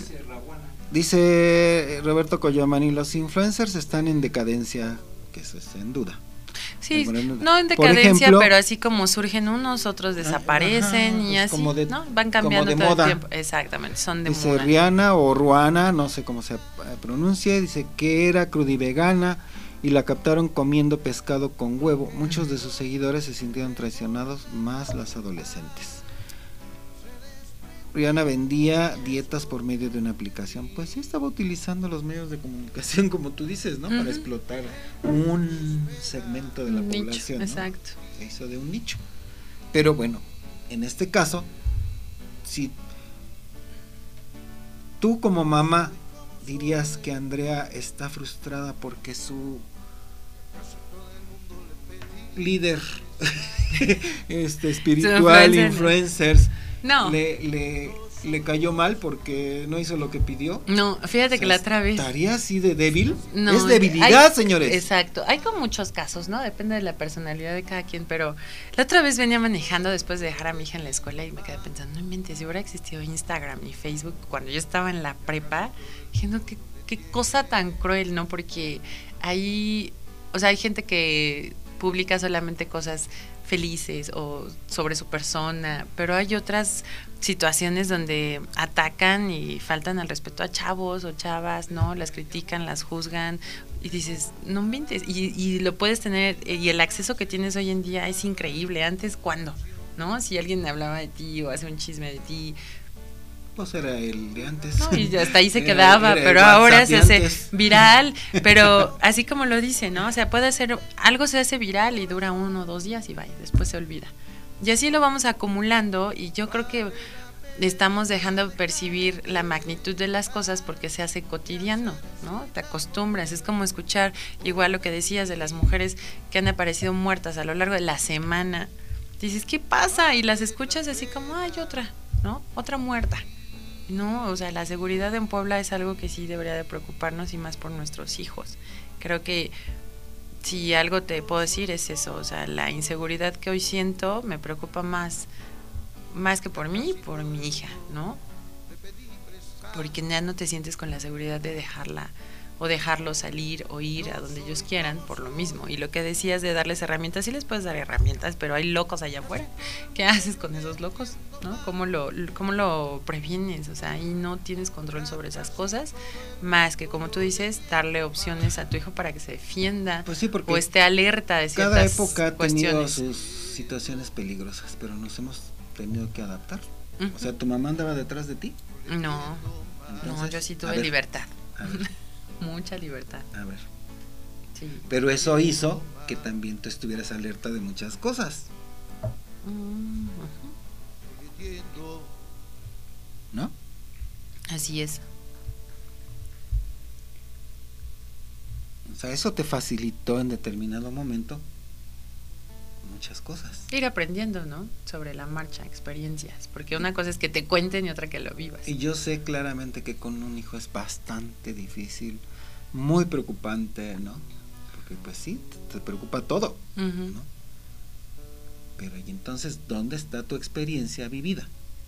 Dice Roberto Coyomani, los influencers están en decadencia, que eso es en duda. Sí, no en decadencia, ejemplo, pero así como surgen unos, otros desaparecen ajá, y pues así, como de, ¿no? Van cambiando todo moda. el tiempo. Exactamente, son de dice moda. Rihanna o Ruana, no sé cómo se pronuncia, dice que era crudivegana y la captaron comiendo pescado con huevo. Muchos de sus seguidores se sintieron traicionados, más las adolescentes. Rihanna vendía dietas por medio de una aplicación. Pues sí, estaba utilizando los medios de comunicación, como tú dices, ¿no? Uh-huh. Para explotar un segmento de la un población, nicho, ¿no? Exacto. Se hizo de un nicho. Pero bueno, en este caso, si tú como mamá dirías que Andrea está frustrada porque su líder este espiritual, influencers, no. le, le, le cayó mal porque no hizo lo que pidió. No, fíjate o sea, que la otra vez. ¿Estaría así de débil? No, es debilidad, hay, señores. Exacto. Hay con muchos casos, ¿no? Depende de la personalidad de cada quien, pero la otra vez venía manejando después de dejar a mi hija en la escuela y me quedé pensando, no inventes, si hubiera existido Instagram y Facebook cuando yo estaba en la prepa, dije, no, qué, qué cosa tan cruel, ¿no? Porque ahí, o sea, hay gente que publica solamente cosas felices o sobre su persona, pero hay otras situaciones donde atacan y faltan al respeto a chavos o chavas, ¿no? Las critican, las juzgan y dices, no inventes, y, y lo puedes tener, y el acceso que tienes hoy en día es increíble. Antes, ¿cuándo? ¿No? Si alguien hablaba de ti o hace un chisme de ti, pues era el de antes. No, y hasta ahí se quedaba, era, era pero ahora se hace antes. Viral, pero así como lo dice, ¿no? O sea, puede ser, algo se hace viral y dura uno o dos días y vaya, después se olvida. Y así lo vamos acumulando y yo creo que estamos dejando de percibir la magnitud de las cosas porque se hace cotidiano, ¿no? Te acostumbras, es como escuchar igual lo que decías de las mujeres que han aparecido muertas a lo largo de la semana. Dices, ¿qué pasa? Y las escuchas así como, hay otra, ¿no? Otra muerta. No, o sea, la seguridad en Puebla es algo que sí debería de preocuparnos y más por nuestros hijos. Creo que si algo te puedo decir es eso, o sea, la inseguridad que hoy siento me preocupa más, más que por mí, por mi hija, ¿no? Porque ya no te sientes con la seguridad de dejarla o dejarlo salir o ir a donde ellos quieran por lo mismo. Y lo que decías de darles herramientas, sí les puedes dar herramientas, pero hay locos allá afuera. ¿Qué haces con esos locos? ¿No? ¿Cómo lo, cómo lo previenes? O sea, ahí no tienes control sobre esas cosas, más que, como tú dices, darle opciones a tu hijo para que se defienda, pues sí, porque o esté alerta de ciertas cada época ha tenido cuestiones. Sus situaciones peligrosas, pero nos hemos tenido que adaptar. Uh-huh. O sea, ¿tu mamá andaba detrás de ti? No, Entonces, no, yo sí tuve ver, libertad. A ver. Mucha libertad. A ver. Sí. Pero eso hizo que también tú estuvieras alerta de muchas cosas. Uh-huh. ¿No? Así es. O sea, eso te facilitó en determinado momento muchas cosas. Ir aprendiendo, ¿no? Sobre la marcha, experiencias. Porque una cosa es que te cuenten y otra que lo vivas. Y yo sé claramente que con un hijo es bastante difícil, muy preocupante, ¿no? Porque pues sí, te, te preocupa todo, uh-huh. ¿no? Pero y entonces, ¿dónde está tu experiencia vivida?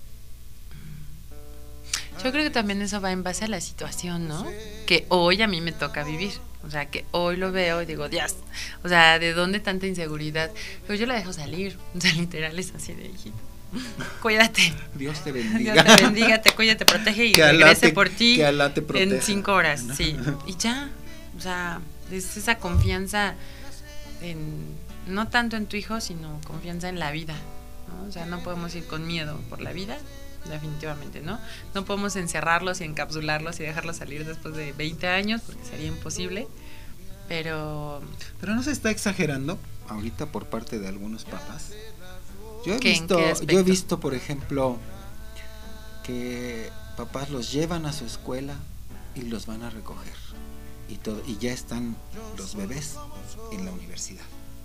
Yo creo que también eso va en base a la situación, ¿no? Que hoy a mí me toca vivir. O sea, que hoy lo veo y digo, Dios, o sea, ¿de dónde tanta inseguridad? Pero yo la dejo salir. O sea, literal es así de hijito. Cuídate. Dios te bendiga. Dios te bendiga, te cuide, te protege y que regrese te, por ti que Alá te proteja, en cinco horas, ¿no? Sí. Y ya, o sea, es esa confianza en, no tanto en tu hijo, sino confianza en la vida, ¿no? O sea, no podemos ir con miedo por la vida, definitivamente, ¿no? No podemos encerrarlos y encapsularlos y dejarlos salir después de veinte años, porque sería imposible, pero... Pero no se está exagerando ahorita por parte de algunos papás. Yo he visto, yo he visto, por ejemplo, que papás los llevan a su escuela y los van a recoger y todo, y ya están los bebés en la universidad.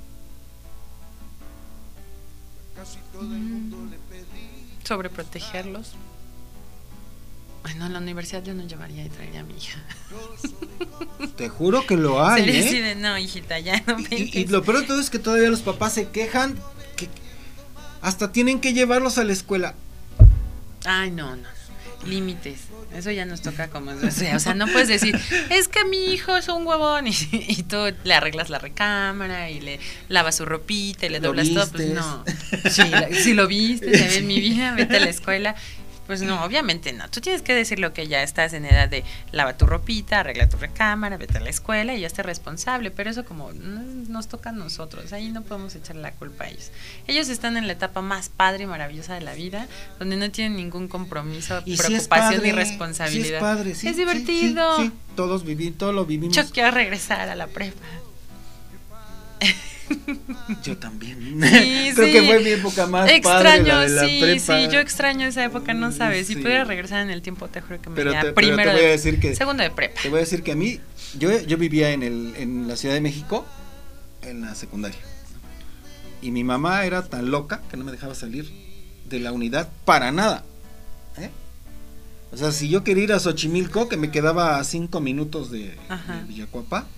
Mm. Sobreprotegerlos. Ay, no, en la universidad yo no llevaría y traería a mi hija. Te juro que lo hay, Se ¿eh? decide, no, hijita, ya no me y, y lo peor de todo es que todavía los papás se quejan que hasta tienen que llevarlos a la escuela. Ay, no, no, límites. Eso ya nos toca como, o sea, o sea, no puedes decir, es que mi hijo es un huevón y, y tú le arreglas la recámara y le lavas su ropita y le doblas todo, pues no. Sí, si lo viste, se ve en mi vida, vete a la escuela. Pues no, obviamente no. Tú tienes que decir lo que ya estás en edad de lava tu ropita, arregla tu recámara, vete a la escuela y ya estés responsable. Pero eso como nos toca a nosotros, ahí no podemos echarle la culpa a ellos. Ellos están en la etapa más padre y maravillosa de la vida, donde no tienen ningún compromiso, y preocupación si es padre, ni responsabilidad. Si es padre, sí, es divertido. Sí, sí, sí. Todos vivimos, todos lo vivimos. Yo quiero regresar a la prepa. Yo también. Sí, Creo sí. que fue mi época más extraño, padre, la de la sí, prepa. sí, yo extraño esa época, no sabes. Si Sí. pudiera regresar en el tiempo, te juro que me Pero iría te, primero pero te voy a de, decir que segundo de prepa. Te voy a decir que a mí, yo, yo vivía en el, en la Ciudad de México, en la secundaria. Y mi mamá era tan loca que no me dejaba salir de la unidad para nada. ¿Eh? O sea, si yo quería ir a Xochimilco, que me quedaba a cinco minutos de, de Villacuapa,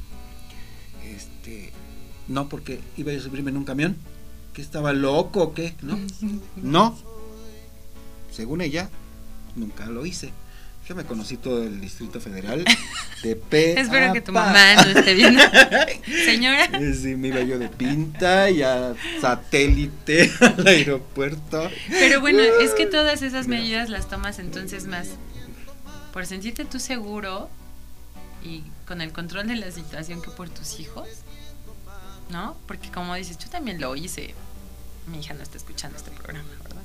este, no, porque iba a subirme en un camión, que estaba loco o qué, ¿no? No, según ella, nunca lo hice. Yo me conocí todo el Distrito Federal de pe Espero a que tu pa. mamá no esté viendo. Señora. Sí, me iba yo de pinta y a satélite al aeropuerto. Pero bueno, es que todas esas medidas las tomas entonces más por sentirte tú seguro y con el control de la situación que por tus hijos, ¿no? Porque como dices, yo también lo hice. Mi hija no está escuchando este programa, ¿verdad?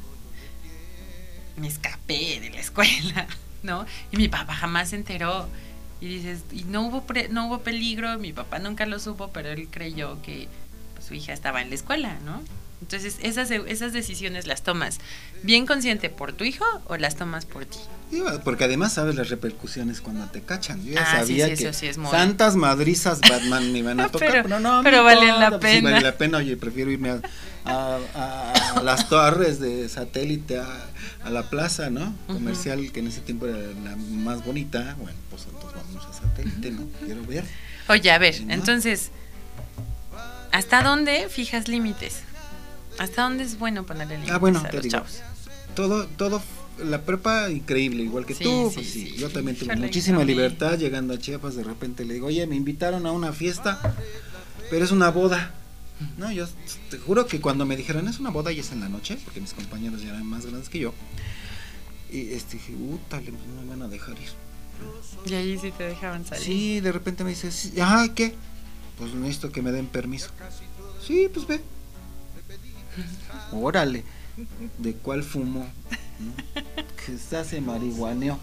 Me escapé de la escuela, ¿no? Y mi papá jamás se enteró. Y dices, y no hubo pre, no hubo peligro, mi papá nunca lo supo, pero él creyó que pues, su hija estaba en la escuela, ¿no? Entonces, esas esas decisiones las tomas bien consciente por tu hijo o las tomas por ti. Sí, porque además sabes las repercusiones cuando te cachan. Yo ya ah, sabía sí, sí, que eso sí es muy... santas madrizas Batman me iban a tocar, pero, pero no, pero valían la pena. Sí, vale la pena, oye, prefiero irme a, a, a, a las torres de satélite, a, a la plaza, ¿no? Comercial, uh-huh. que en ese tiempo era la más bonita. Bueno, pues entonces vamos a satélite, ¿no? Quiero ver. Oye, a ver, ¿no? Entonces, ¿hasta dónde fijas límites? ¿Hasta dónde es bueno ponerle límites ah, bueno, a te los digo, chavos? Todo, todo, la prepa increíble, igual que sí, tú, sí, pues sí, sí, yo también tuve Híjole, muchísima también. libertad llegando a Chiapas, de repente le digo, oye, me invitaron a una fiesta, pero es una boda. No, yo te juro que cuando me dijeron, es una boda y es en la noche, porque mis compañeros ya eran más grandes que yo, y este dije, útale, pues no me van a dejar ir. Y ahí sí te dejaban salir. Sí, de repente me dice, ah, ¿qué? Pues necesito que me den permiso. Sí, pues ve. Órale, ¿de cuál fumo? ¿No? Que se hace marihuaneo.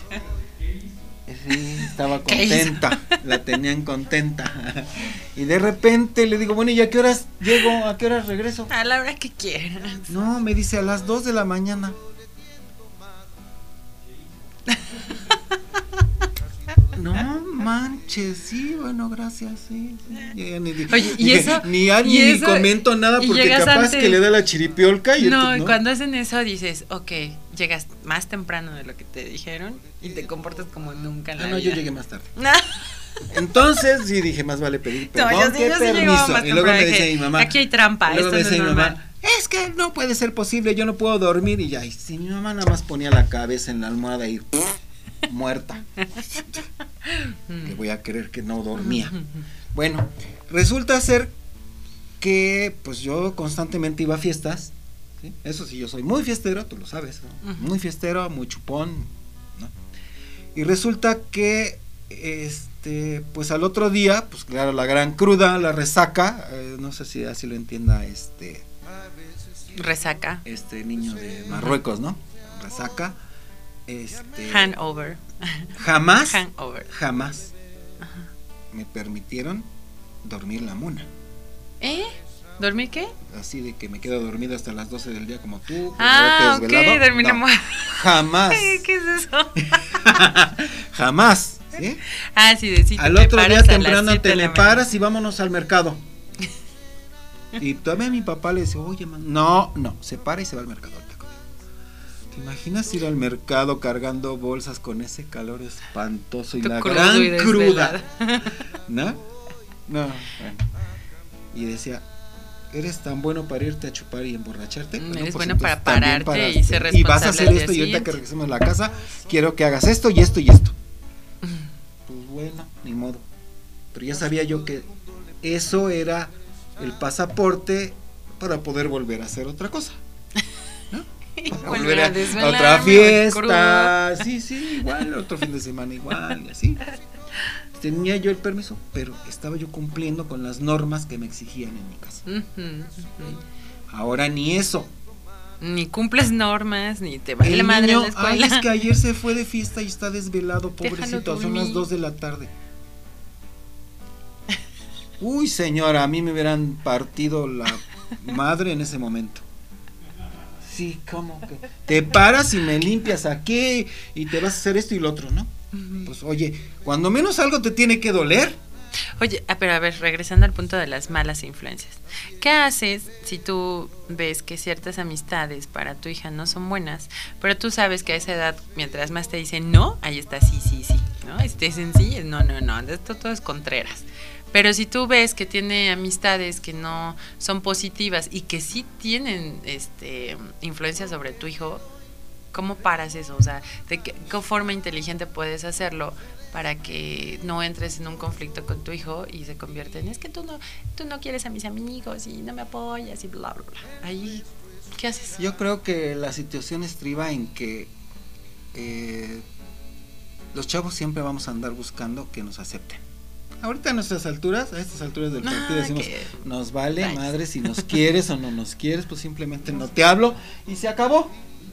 Sí, estaba contenta, la tenían contenta. Y de repente le digo, bueno, ¿y a qué horas llego? ¿A qué horas regreso? A la hora que quieras. No, me dice a las dos de la mañana. No manches, sí, bueno, gracias, sí, sí. Ni, Oye, ¿y eso? Ni, ni, ni eso, comento nada porque capaz antes, que le da la chiripiolca y no, el, ¿no? Cuando hacen eso dices, ok, llegas más temprano de lo que te dijeron y te comportas como nunca en la ah, no, vida. yo llegué más tarde. Entonces sí dije, más vale pedir perdón no, yo sí, que yo permiso. Sí y luego me dice mi mamá. Aquí hay trampa. Y luego esto me dice no mi mamá, mamá, es que no puede ser posible, yo no puedo dormir. Y ya, y si mi mamá nada más ponía la cabeza en la almohada y muerta, le voy a creer que no dormía. Bueno, resulta ser que pues yo constantemente iba a fiestas, ¿sí? Eso sí, yo soy muy fiestero, tú lo sabes, ¿no? Uh-huh. Muy fiestero, muy chupón, ¿no? Y resulta que este pues al otro día, pues claro, la gran cruda, la resaca, eh, no sé si así lo entienda este resaca, este niño de Marruecos, ¿no? Resaca, este hangover. Jamás, hangover. jamás uh-huh. me permitieron dormir la mona. ¿Eh? ¿Dormir qué? Así de que me quedo dormido hasta las doce del día como tú. Ah, ok, dormir la mona. Jamás. ¿Qué es eso? Jamás, ¿sí? Ah, sí, de sí. Al otro día temprano te me paras y vámonos al mercado. Y todavía mi papá le dice, oye, man, no, no, se para y se va al mercado. ¿Te imaginas ir al mercado cargando bolsas con ese calor espantoso y tu la gran y cruda? ¿No? No, bueno. Y decía, ¿eres tan bueno para irte a chupar y emborracharte? Eres bueno, pues bueno para pararte para, y ser responsable. Y vas a hacer esto y ahorita que regresemos a la casa, quiero que hagas esto y esto y esto. Pues bueno, ni modo. Pero ya sabía yo que eso era el pasaporte para poder volver a hacer otra cosa, ¿no? Para volver a, a otra fiesta, sí, sí, igual, otro fin de semana igual, y así. Tenía yo el permiso, pero estaba yo cumpliendo con las normas que me exigían en mi casa. Uh-huh, uh-huh. Ahora ni eso. Ni cumples normas, ni te vale la madre niño, en la escuela. Ay, es que ayer se fue de fiesta y está desvelado, pobrecito, son las dos de la tarde. Uy, señora, a mí me hubieran partido la madre en ese momento. Sí, ¿cómo que? Te paras y me limpias aquí y te vas a hacer esto y lo otro, ¿no? Uh-huh. Pues oye, cuando menos algo te tiene que doler. Oye, pero a ver, regresando al punto de las malas influencias, ¿qué haces si tú ves que ciertas amistades para tu hija no son buenas, pero tú sabes que a esa edad, mientras más te dicen no, ahí está sí, sí, sí, ¿no? Y si te dicen sí, no, no, no, esto todo es Contreras. Pero si tú ves que tiene amistades que no son positivas y que sí tienen este influencia sobre tu hijo, ¿cómo paras eso? O sea, ¿de qué, qué forma inteligente puedes hacerlo para que no entres en un conflicto con tu hijo y se convierta en, es que tú no, tú no quieres a mis amigos y no me apoyas y bla, bla, bla? Ahí, ¿qué haces? Yo creo que la situación estriba en que eh, los chavos siempre vamos a andar buscando que nos acepten. Ahorita a nuestras alturas, a estas alturas del partido, ah, decimos, que... nos vale Ay. madre si nos quieres o no nos quieres, pues simplemente no te hablo y se acabó.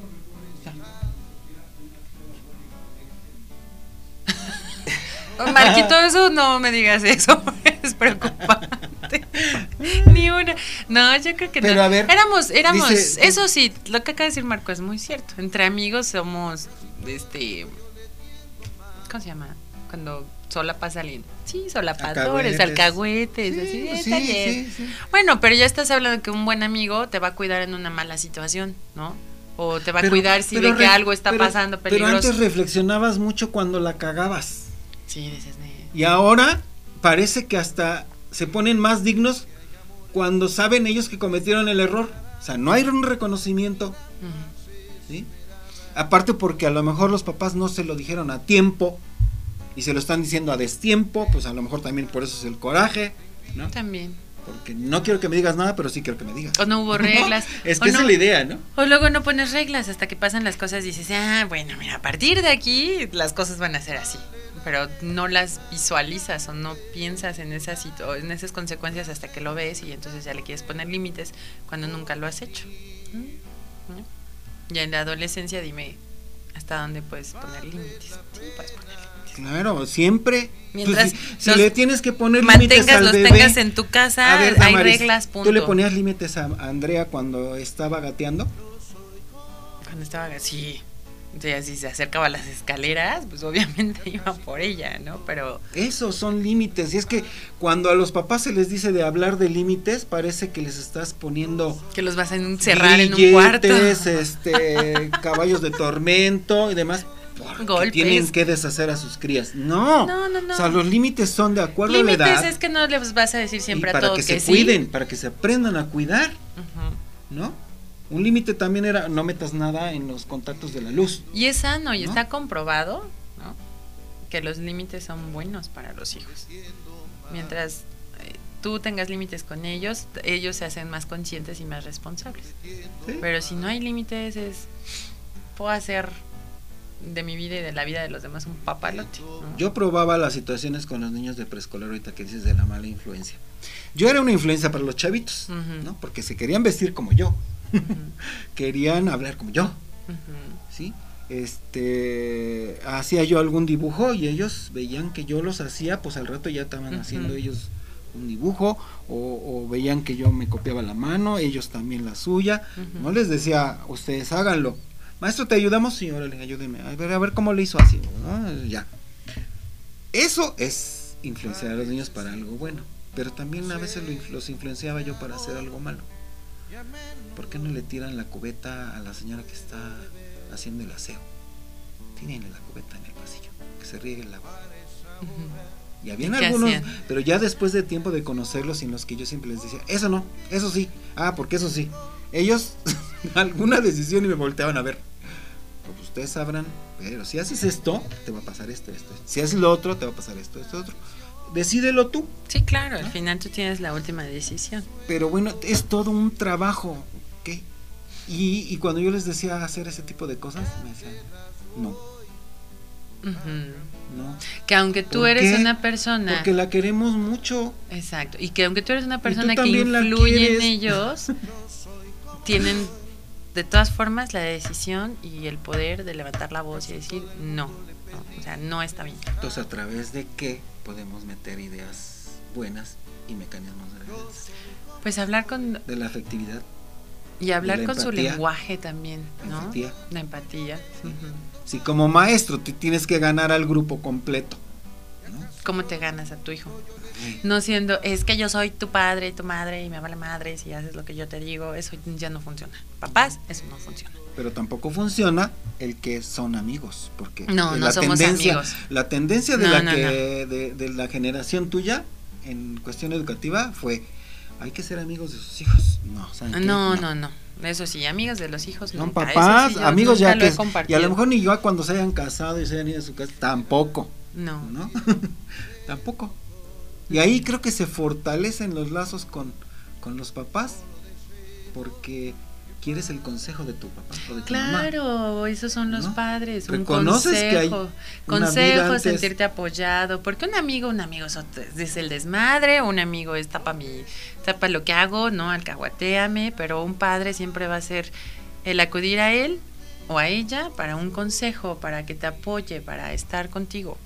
Marquito, eso no me digas eso, es preocupante. Ni una. No, yo creo que Pero no. A ver, éramos, éramos, dice, eso sí, lo que acaba de decir Marco es muy cierto. Entre amigos somos, este, ¿cómo se llama? Cuando solapas a alguien. Sí, solapadores, alcahuetes, sí, así de sí, sí, sí. Bueno, pero ya estás hablando que un buen amigo te va a cuidar en una mala situación, ¿no? O te va pero, a cuidar si ve que algo está pero, pasando peligroso. Pero antes reflexionabas mucho cuando la cagabas. Sí, dices, ne. Y ahora parece que hasta se ponen más dignos cuando saben ellos que cometieron el error. O sea, no hay un reconocimiento. Uh-huh. ¿Sí? Aparte porque a lo mejor los papás no se lo dijeron a tiempo y se lo están diciendo a destiempo, pues a lo mejor también por eso es el coraje, ¿no? También. Porque no quiero que me digas nada, pero sí quiero que me digas. O no hubo reglas. No, es que esa no, es la idea, ¿no? O luego no pones reglas hasta que pasan las cosas y dices, ah, bueno, mira, a partir de aquí las cosas van a ser así. Pero no las visualizas o no piensas en esas, en esas consecuencias hasta que lo ves y entonces ya le quieres poner límites cuando nunca lo has hecho. ¿Mm? Ya en la adolescencia dime hasta dónde puedes poner límites. Sí, puedes poner límites. Claro, siempre. Mientras pues, si, si le tienes que poner límites al los bebé, tengas en tu casa, a ver, hay Damaris, reglas, punto. ¿Tú le ponías límites a Andrea cuando estaba gateando? Cuando estaba gateando, sí. O sea, si se acercaba a las escaleras, pues obviamente iba por ella, ¿no? Pero esos son límites. Y es que cuando a los papás se les dice de hablar de límites, parece que les estás poniendo que los vas a encerrar en un cuarto, este, caballos de tormento y demás. Que tienen que deshacer a sus crías. No, no, no, no. O sea, los límites son de acuerdo límites a la edad. Límites es que no les vas a decir siempre y a para todos que se que cuiden, sí. para que se aprendan a cuidar. Uh-huh. ¿no? Un límite también era no metas nada en los contactos de la luz. Y es sano, y ¿no? Está comprobado, ¿no? Que los límites son buenos para los hijos. Mientras eh, tú tengas límites con ellos, ellos se hacen más conscientes y más responsables. ¿Sí? Pero si no hay límites, es puedo hacer de mi vida y de la vida de los demás un papalote, ¿no? Yo probaba las situaciones con los niños de preescolar, ahorita que dices de la mala influencia. Yo era una influencia para los chavitos, uh-huh. ¿no? Porque se querían vestir como yo. Uh-huh. Querían hablar como yo, uh-huh. ¿sí? Este, hacía yo algún dibujo y ellos veían que yo los hacía, pues al rato ya estaban uh-huh. haciendo ellos un dibujo, o, o veían que yo me copiaba la mano, ellos también la suya, uh-huh. no les decía, ustedes háganlo, maestro, ¿te ayudamos? Sí, órale, ayúdeme, a ver, a ver cómo le hizo así, ¿no? Ya. Eso es influenciar a los niños para algo bueno, pero también a veces los influenciaba yo para hacer algo malo. ¿Por qué no le tiran la cubeta a la señora que está haciendo el aseo? Tírenle la cubeta en el pasillo, que se riegue el agua. Uh-huh. Y habían algunos, hacían? Pero ya después de tiempo de conocerlos, en los que yo siempre les decía, eso no, eso sí, ah, porque eso sí. Ellos, alguna decisión y me volteaban a ver. Pues ustedes sabrán, pero si haces esto, te va a pasar esto, esto, esto. Si haces lo otro, te va a pasar esto, esto, otro. Decídelo tú. Sí, claro, ¿no? Al final tú tienes la última decisión. Pero bueno, es todo un trabajo, ¿ok? Y, y cuando yo les decía hacer ese tipo de cosas, me decían, no. Uh-huh. No. Que aunque tú eres qué? una persona... Porque la queremos mucho. Exacto, y que aunque tú eres una persona que influye en ellos, tienen de todas formas la decisión y el poder de levantar la voz y decir, no, no, o sea, no está bien. Entonces, ¿a través de qué podemos meter ideas buenas y mecanismos de defensa? Pues hablar con... De la afectividad. Y hablar con su lenguaje también, ¿no? Empatía. La empatía. Sí. Uh-huh. Si como maestro te tienes que ganar al grupo completo, ¿no? ¿Cómo te ganas a tu hijo? Uh-huh. No siendo, es que yo soy tu padre y tu madre y me vale madre si haces lo que yo te digo, eso ya no funciona. Papás, eso no funciona. Pero tampoco funciona el que son amigos, porque no, la no somos tendencia, amigos. La tendencia de no, la no, que no. De, de la generación tuya en cuestión educativa fue hay que ser amigos de sus hijos. No, ¿saben no, qué? no, no, no. Eso sí, amigos de los hijos no, nunca. papás, sí amigos ya que y a lo lo mejor ni yo cuando se hayan casado y se hayan ido a su casa tampoco. No, ¿no? Tampoco. Y ahí creo que se fortalecen los lazos con, con los papás, porque quieres el consejo de tu papá o de tu claro, mamá. Claro, esos son los ¿no? padres. Un consejo, que hay consejo, antes... sentirte apoyado. Porque un amigo, un amigo es el desmadre, un amigo es tapa mi, tapa lo que hago, no, alcahuatéame, pero un padre siempre va a ser el acudir a él o a ella para un consejo, para que te apoye, para estar contigo.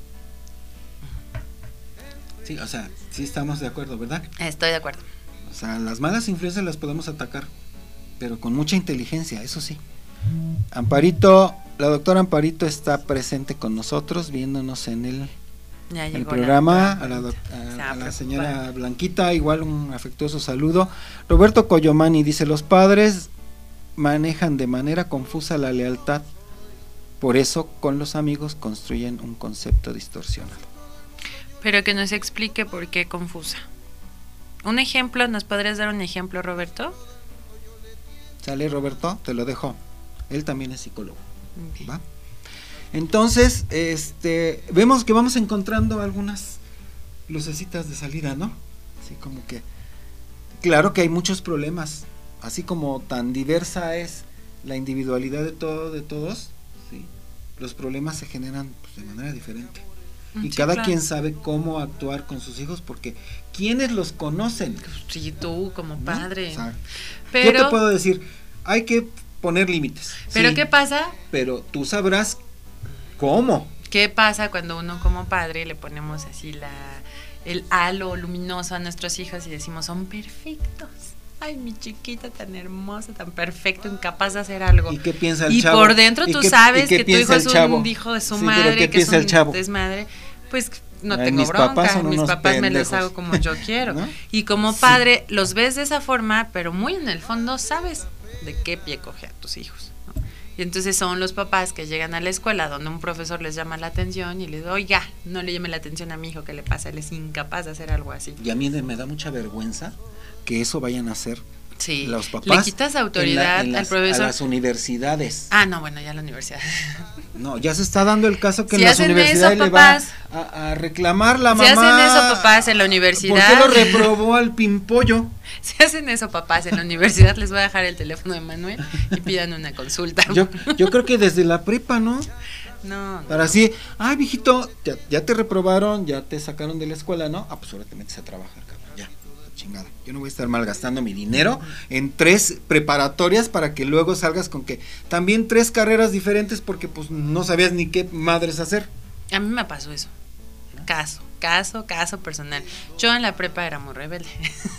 Sí, o sea, sí estamos de acuerdo, ¿verdad? Estoy de acuerdo. O sea, las malas influencias las podemos atacar, pero con mucha inteligencia, eso sí. Amparito, la doctora Amparito está presente con nosotros, viéndonos en el, el programa, la a, la, doc, a, a la señora Blanquita, igual un afectuoso saludo. Roberto Coyomani dice, los padres manejan de manera confusa la lealtad, por eso con los amigos construyen un concepto distorsionado. Pero que nos explique por qué confusa. Un ejemplo, ¿nos podrías dar un ejemplo, Roberto? Sale, Roberto, te lo dejo. Él también es psicólogo. Okay. ¿Va? Entonces, este, vemos que vamos encontrando algunas lucecitas de salida, ¿no? Así como que, claro que hay muchos problemas, así como tan diversa es la individualidad de todo, de todos, ¿sí? Los problemas se generan pues, de manera diferente. Y sí, cada claro. quien sabe cómo actuar con sus hijos, porque ¿quiénes los conocen? Sí, tú como padre. ¿No? O sea, pero, yo te puedo decir, hay que poner límites. Pero sí, ¿qué pasa? Pero tú sabrás cómo. ¿Qué pasa cuando uno como padre le ponemos así la el halo luminoso a nuestros hijos y decimos, son perfectos? Ay, mi chiquita tan hermosa, tan perfecto, incapaz de hacer algo. ¿Y qué piensa el y chavo? Y por dentro tú qué, sabes que tu hijo es chavo? un hijo de su sí, madre, ¿qué que es un el chavo? desmadre. Pues no Ay, tengo mis bronca, papás son mis unos papás pendejos. me los hago como yo quiero. ¿No? Y como sí. padre los ves de esa forma, pero muy en el fondo sabes de qué pie coge a tus hijos, ¿no? Y entonces son los papás que llegan a la escuela donde un profesor les llama la atención y les dice, oiga, no le llame la atención a mi hijo, ¿qué le pasa? Él es incapaz de hacer algo así. Y a mí me da mucha vergüenza que eso vayan a hacer Sí, los papás. Le quitas autoridad en la, en al las, profesor. A las universidades. Ah, no, bueno, ya la universidad. No, ya se está dando el caso que si en las universidades eso, le papás, va a, a reclamar la si mamá. Si hacen eso, papás, en la universidad. ¿Por qué lo reprobó al pimpollo? Si hacen eso, papás, en la universidad les voy a dejar el teléfono de Manuel y pidan una consulta. Yo, yo creo que desde la prepa, ¿no? No. Para así, ay, mijito, ya, ya te reprobaron, ya te sacaron de la escuela, ¿no? Ah, pues ahora te metes a trabajar, cabrón, ya, chingada. Yo no voy a estar malgastando mi dinero en tres preparatorias para que luego salgas con que también tres carreras diferentes porque pues no sabías ni qué madres hacer. A mí me pasó eso. Caso, caso, caso personal. Yo en la prepa era muy rebelde.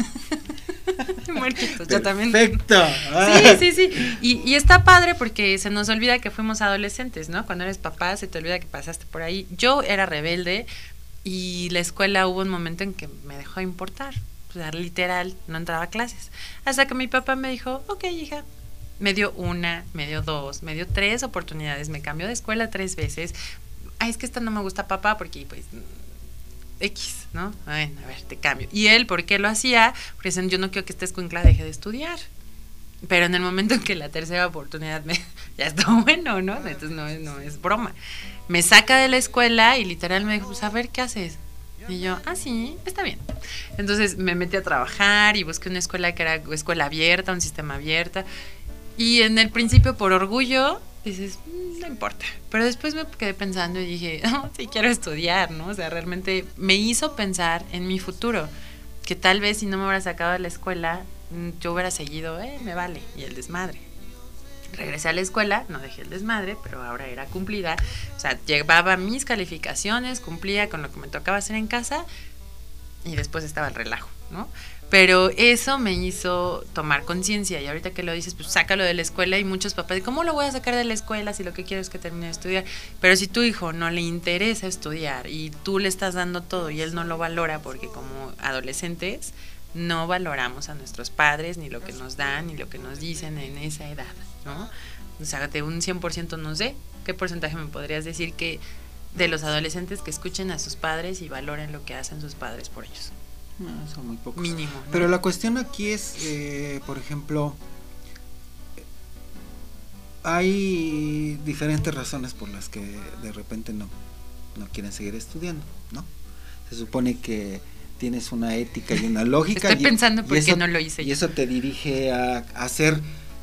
Muertitos, yo también. Perfecto. Sí, sí, sí. Y, y está padre porque se nos olvida que fuimos adolescentes, ¿no? Cuando eres papá se te olvida que pasaste por ahí. Yo era rebelde y la escuela hubo un momento en que me dejó de importar. O sea, literal, no entraba a clases. Hasta que mi papá me dijo, ok, hija. Me dio una, me dio dos, me dio tres oportunidades. Me cambió de escuela tres veces. Ay, es que esta no me gusta, papá, porque pues X, ¿no? Bueno, a ver, te cambio. Y él, ¿por qué lo hacía? Porque dicen, yo no quiero que esta escuincla deje de estudiar. Pero en el momento en que la tercera oportunidad me, ya está bueno, ¿no? Entonces no, no es broma. Me saca de la escuela y literal me dijo, pues a ver, ¿qué haces? Y yo, ah, sí, está bien. Entonces me metí a trabajar y busqué una escuela que era escuela abierta, un sistema abierto. Y en el principio, por orgullo, dices, no importa. Pero después me quedé pensando y dije, no, sí quiero estudiar, ¿no? O sea, realmente me hizo pensar en mi futuro, que tal vez si no me hubiera sacado de la escuela, yo hubiera seguido, eh, me vale, y el desmadre. Regresé a la escuela, no dejé el desmadre, pero ahora era cumplida. O sea, llevaba mis calificaciones, cumplía con lo que me tocaba hacer en casa y después estaba el relajo, ¿no? Pero eso me hizo tomar conciencia y ahorita que lo dices, pues sácalo de la escuela y muchos papás, ¿cómo lo voy a sacar de la escuela si lo que quiero es que termine de estudiar? Pero si tu hijo no le interesa estudiar y tú le estás dando todo y él no lo valora porque como adolescentes no valoramos a nuestros padres ni lo que nos dan ni lo que nos dicen en esa edad, ¿no? O sea, de un cien por ciento no sé, ¿qué porcentaje me podrías decir que de los adolescentes que escuchen a sus padres y valoren lo que hacen sus padres por ellos? No, son muy pocos. Mínimo, ¿no? Pero la cuestión aquí es, eh, por ejemplo, hay diferentes razones por las que de repente no, no quieren seguir estudiando, ¿no? Se supone que tienes una ética y una lógica. Estoy y, pensando por qué eso, no lo hice y yo. eso te dirige a, a hacer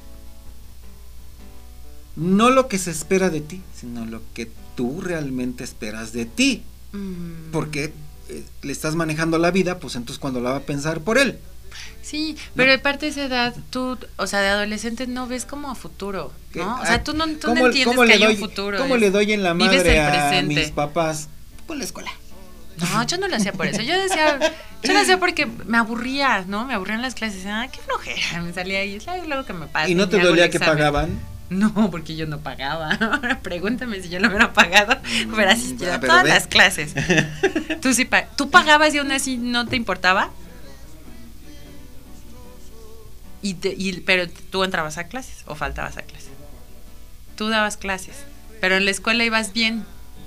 no lo que se espera de ti, sino lo que tú realmente esperas de ti. Mm. Porque eh, le estás manejando la vida, pues entonces cuando la va a pensar por él. Sí, pero ¿no? Aparte de esa edad, tú, o sea, de adolescente no ves como a futuro, ¿no? O sea, tú no, tú no entiendes que hay doy, un futuro. ¿Cómo es, le doy en la madre a mis papás? Por la escuela. No, yo no lo hacía por eso. Yo decía, yo lo hacía porque me aburría, ¿no? Me aburrían las clases. Ah, qué flojera. Me salía ahí, es luego que me pasa. ¿Y no te dolía que pagaban? No, porque yo no pagaba. Ahora pregúntame si yo lo hubiera pagado, hubiera asistido a todas ve. las clases. Tú sí pag- ¿Tú pagabas y aún así no te importaba? Y, te, y pero tú entrabas a clases o faltabas a clases. Tú dabas clases, pero en la escuela ibas bien.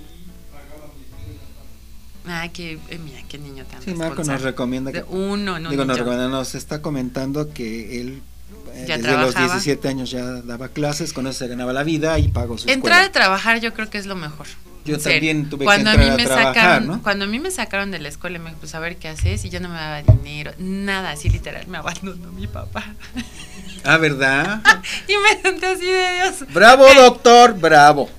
Ay, que, eh, mira, qué niño tan Sí, Marco nos recomienda que... Uno, no, Digo, no, nos, recomienda, nos está comentando que él eh, ya desde trabajaba. los diecisiete años ya daba clases, con eso se ganaba la vida y pagó su Entrar escuela. a trabajar yo creo que es lo mejor. Yo también tuve cuando que entrar a, mí a me trabajar, sacaron, ¿no? Cuando a mí me sacaron de la escuela, me dijo, pues a ver qué haces, y yo no me daba dinero, nada, así literal, me abandonó mi papá. Ah, ¿verdad? Y me senté así de Dios. Bravo, doctor, bravo.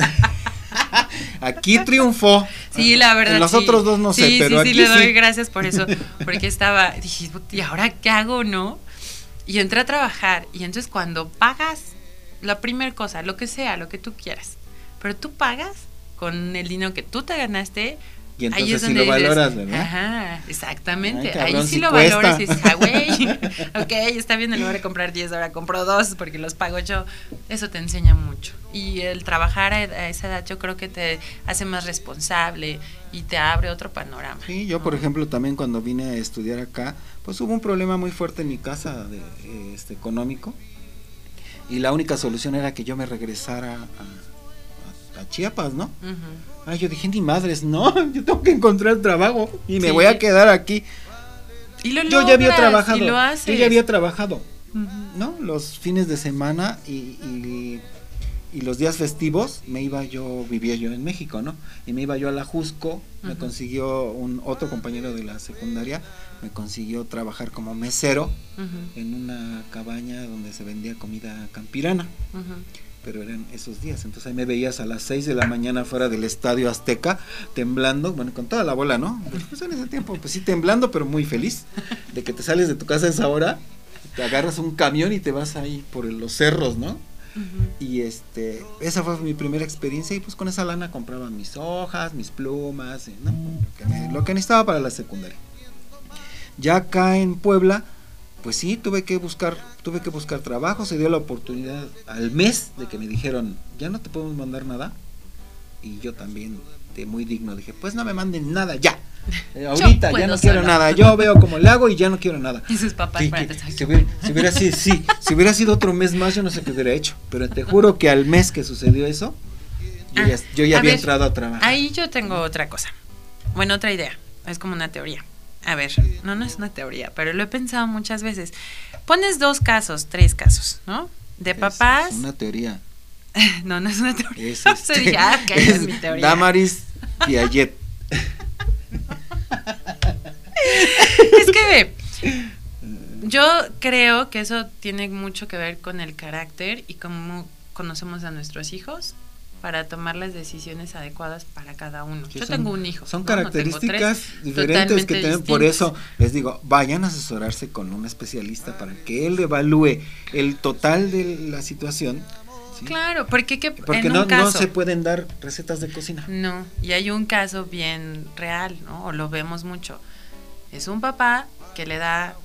Aquí triunfó. Sí, la verdad. En los sí. otros dos no sí, sé, pero sí, aquí sí, le doy sí. gracias por eso, porque estaba, dije, ¿y ahora qué hago, no? Y entré a trabajar, y entonces cuando pagas, la primera cosa, lo que sea, lo que tú quieras, pero tú pagas con el dinero que tú te ganaste. Y entonces ahí es sí donde lo dices, valoras, ¿verdad? Ajá, exactamente. Ay, cabrón, ahí sí si lo cuesta. valoras y dices, ah, güey, ok, está bien, en lugar de comprar diez, ahora compro dos porque los pago yo. Eso te enseña mucho. Y el trabajar a esa edad yo creo que te hace más responsable y te abre otro panorama. Sí, yo, ¿no? Por ejemplo, también cuando vine a estudiar acá, pues hubo un problema muy fuerte en mi casa de, este, económico. Y la única solución era que yo me regresara a, a, a Chiapas, ¿no? Uh-huh. Ay, yo dije, ni madres, no, yo tengo que encontrar trabajo y me sí. voy a quedar aquí. Y lo yo logras, ya había trabajado, y lo haces. yo ya había trabajado, uh-huh. ¿no? Los fines de semana y, y, y los días festivos me iba yo, vivía yo en México, ¿no? Y me iba yo a la Jusco, uh-huh. me consiguió un otro compañero de la secundaria, me consiguió trabajar como mesero uh-huh. en una cabaña donde se vendía comida campirana. Uh-huh. Pero eran esos días, entonces ahí me veías a las seis de la mañana fuera del Estadio Azteca, temblando, bueno, con toda la bola, ¿no? Pues en ese tiempo, pues sí, temblando, pero muy feliz, de que te sales de tu casa a esa hora, te agarras un camión y te vas ahí por los cerros, ¿no? Uh-huh. Y este, esa fue mi primera experiencia, y pues con esa lana compraba mis hojas, mis plumas, ¿no? Lo que, me, lo que necesitaba para la secundaria. Ya acá en Puebla, pues sí, tuve que buscar, tuve que buscar trabajo, se dio la oportunidad al mes de que me dijeron, ya no te podemos mandar nada, y yo también, de muy digno, dije, pues no me manden nada, ya, eh, ahorita ya no quiero nada, yo veo cómo le hago y ya no quiero nada. Y sus papás sí, para que, si, hubiera, si hubiera sido, sí, si hubiera sido otro mes más, yo no sé qué hubiera hecho, pero te juro que al mes que sucedió eso, yo ah, ya, yo ya había ver, entrado a trabajar. Ahí yo tengo otra cosa, bueno, otra idea, es como una teoría. A ver, no, no es una teoría, pero lo he pensado muchas veces. Pones dos casos, tres casos, ¿no? De papás. Es una teoría. No, no es una teoría. Es, este, ya, que es, es mi teoría. Damaris Piaget. Es que ve, yo creo que eso tiene mucho que ver con el carácter y cómo conocemos a nuestros hijos para tomar las decisiones adecuadas para cada uno. Sí, yo son, tengo un hijo. Son ¿no? características no diferentes que tienen, por eso les digo, vayan a asesorarse con un especialista para que él evalúe el total de la situación. ¿Sí? Claro, porque, que, porque en no, un caso, no se pueden dar recetas de cocina. No, y hay un caso bien real, ¿no? O lo vemos mucho. Es un papá que le da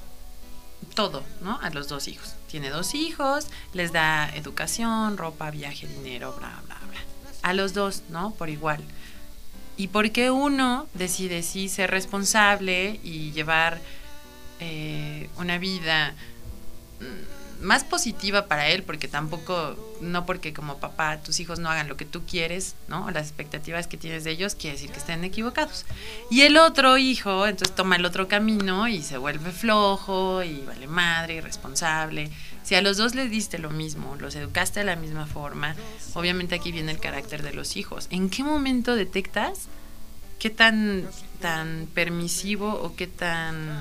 todo, ¿no? A los dos hijos. Tiene dos hijos, les da educación, ropa, viaje, dinero, bla, bla, bla. A los dos, ¿no? Por igual. ¿Y por qué uno decide sí ser responsable y llevar eh, una vida más positiva para él? Porque tampoco, no porque como papá tus hijos no hagan lo que tú quieres, ¿no? Las expectativas que tienes de ellos quiere decir que estén equivocados. Y el otro hijo, entonces toma el otro camino y se vuelve flojo y vale madre, irresponsable. Si a los dos les diste lo mismo, los educaste de la misma forma, obviamente aquí viene el carácter de los hijos. ¿En qué momento detectas qué tan, tan permisivo o qué tan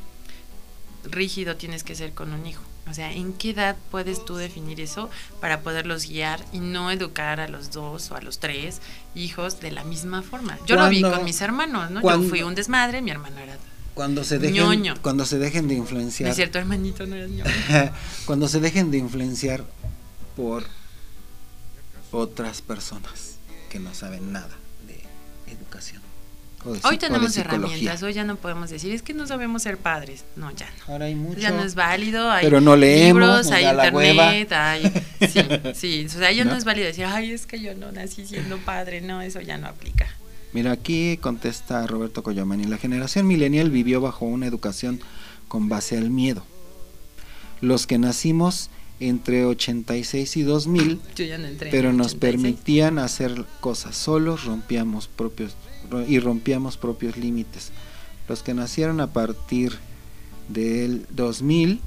rígido tienes que ser con un hijo? O sea, ¿en qué edad puedes tú definir eso para poderlos guiar y no educar a los dos o a los tres hijos de la misma forma? Yo cuando, lo vi con mis hermanos, ¿no? Cuando, yo fui un desmadre, mi hermano era cuando se dejen, ñoño. Cuando se dejen de influenciar. No es cierto, hermanito, no eres ñoño. Cuando se dejen de influenciar por otras personas que no saben nada de educación. De, hoy tenemos herramientas, hoy ya no podemos decir, es que no sabemos ser padres. No, ya no. Ahora hay mucho. Ya no es válido, hay pero no leemos, libros, hay internet, hay, sí, sí, o sea, ya no, no es válido decir, ay, es que yo no nací siendo padre, no, eso ya no aplica. Mira, aquí contesta Roberto Coyamani, la generación millennial vivió bajo una educación con base al miedo. Los que nacimos entre ochenta y seis y dos mil, yo ya no entré pero en nos ochenta y seis. Permitían hacer cosas solos, rompíamos propios y rompíamos propios límites. Los que nacieron a partir del dos mil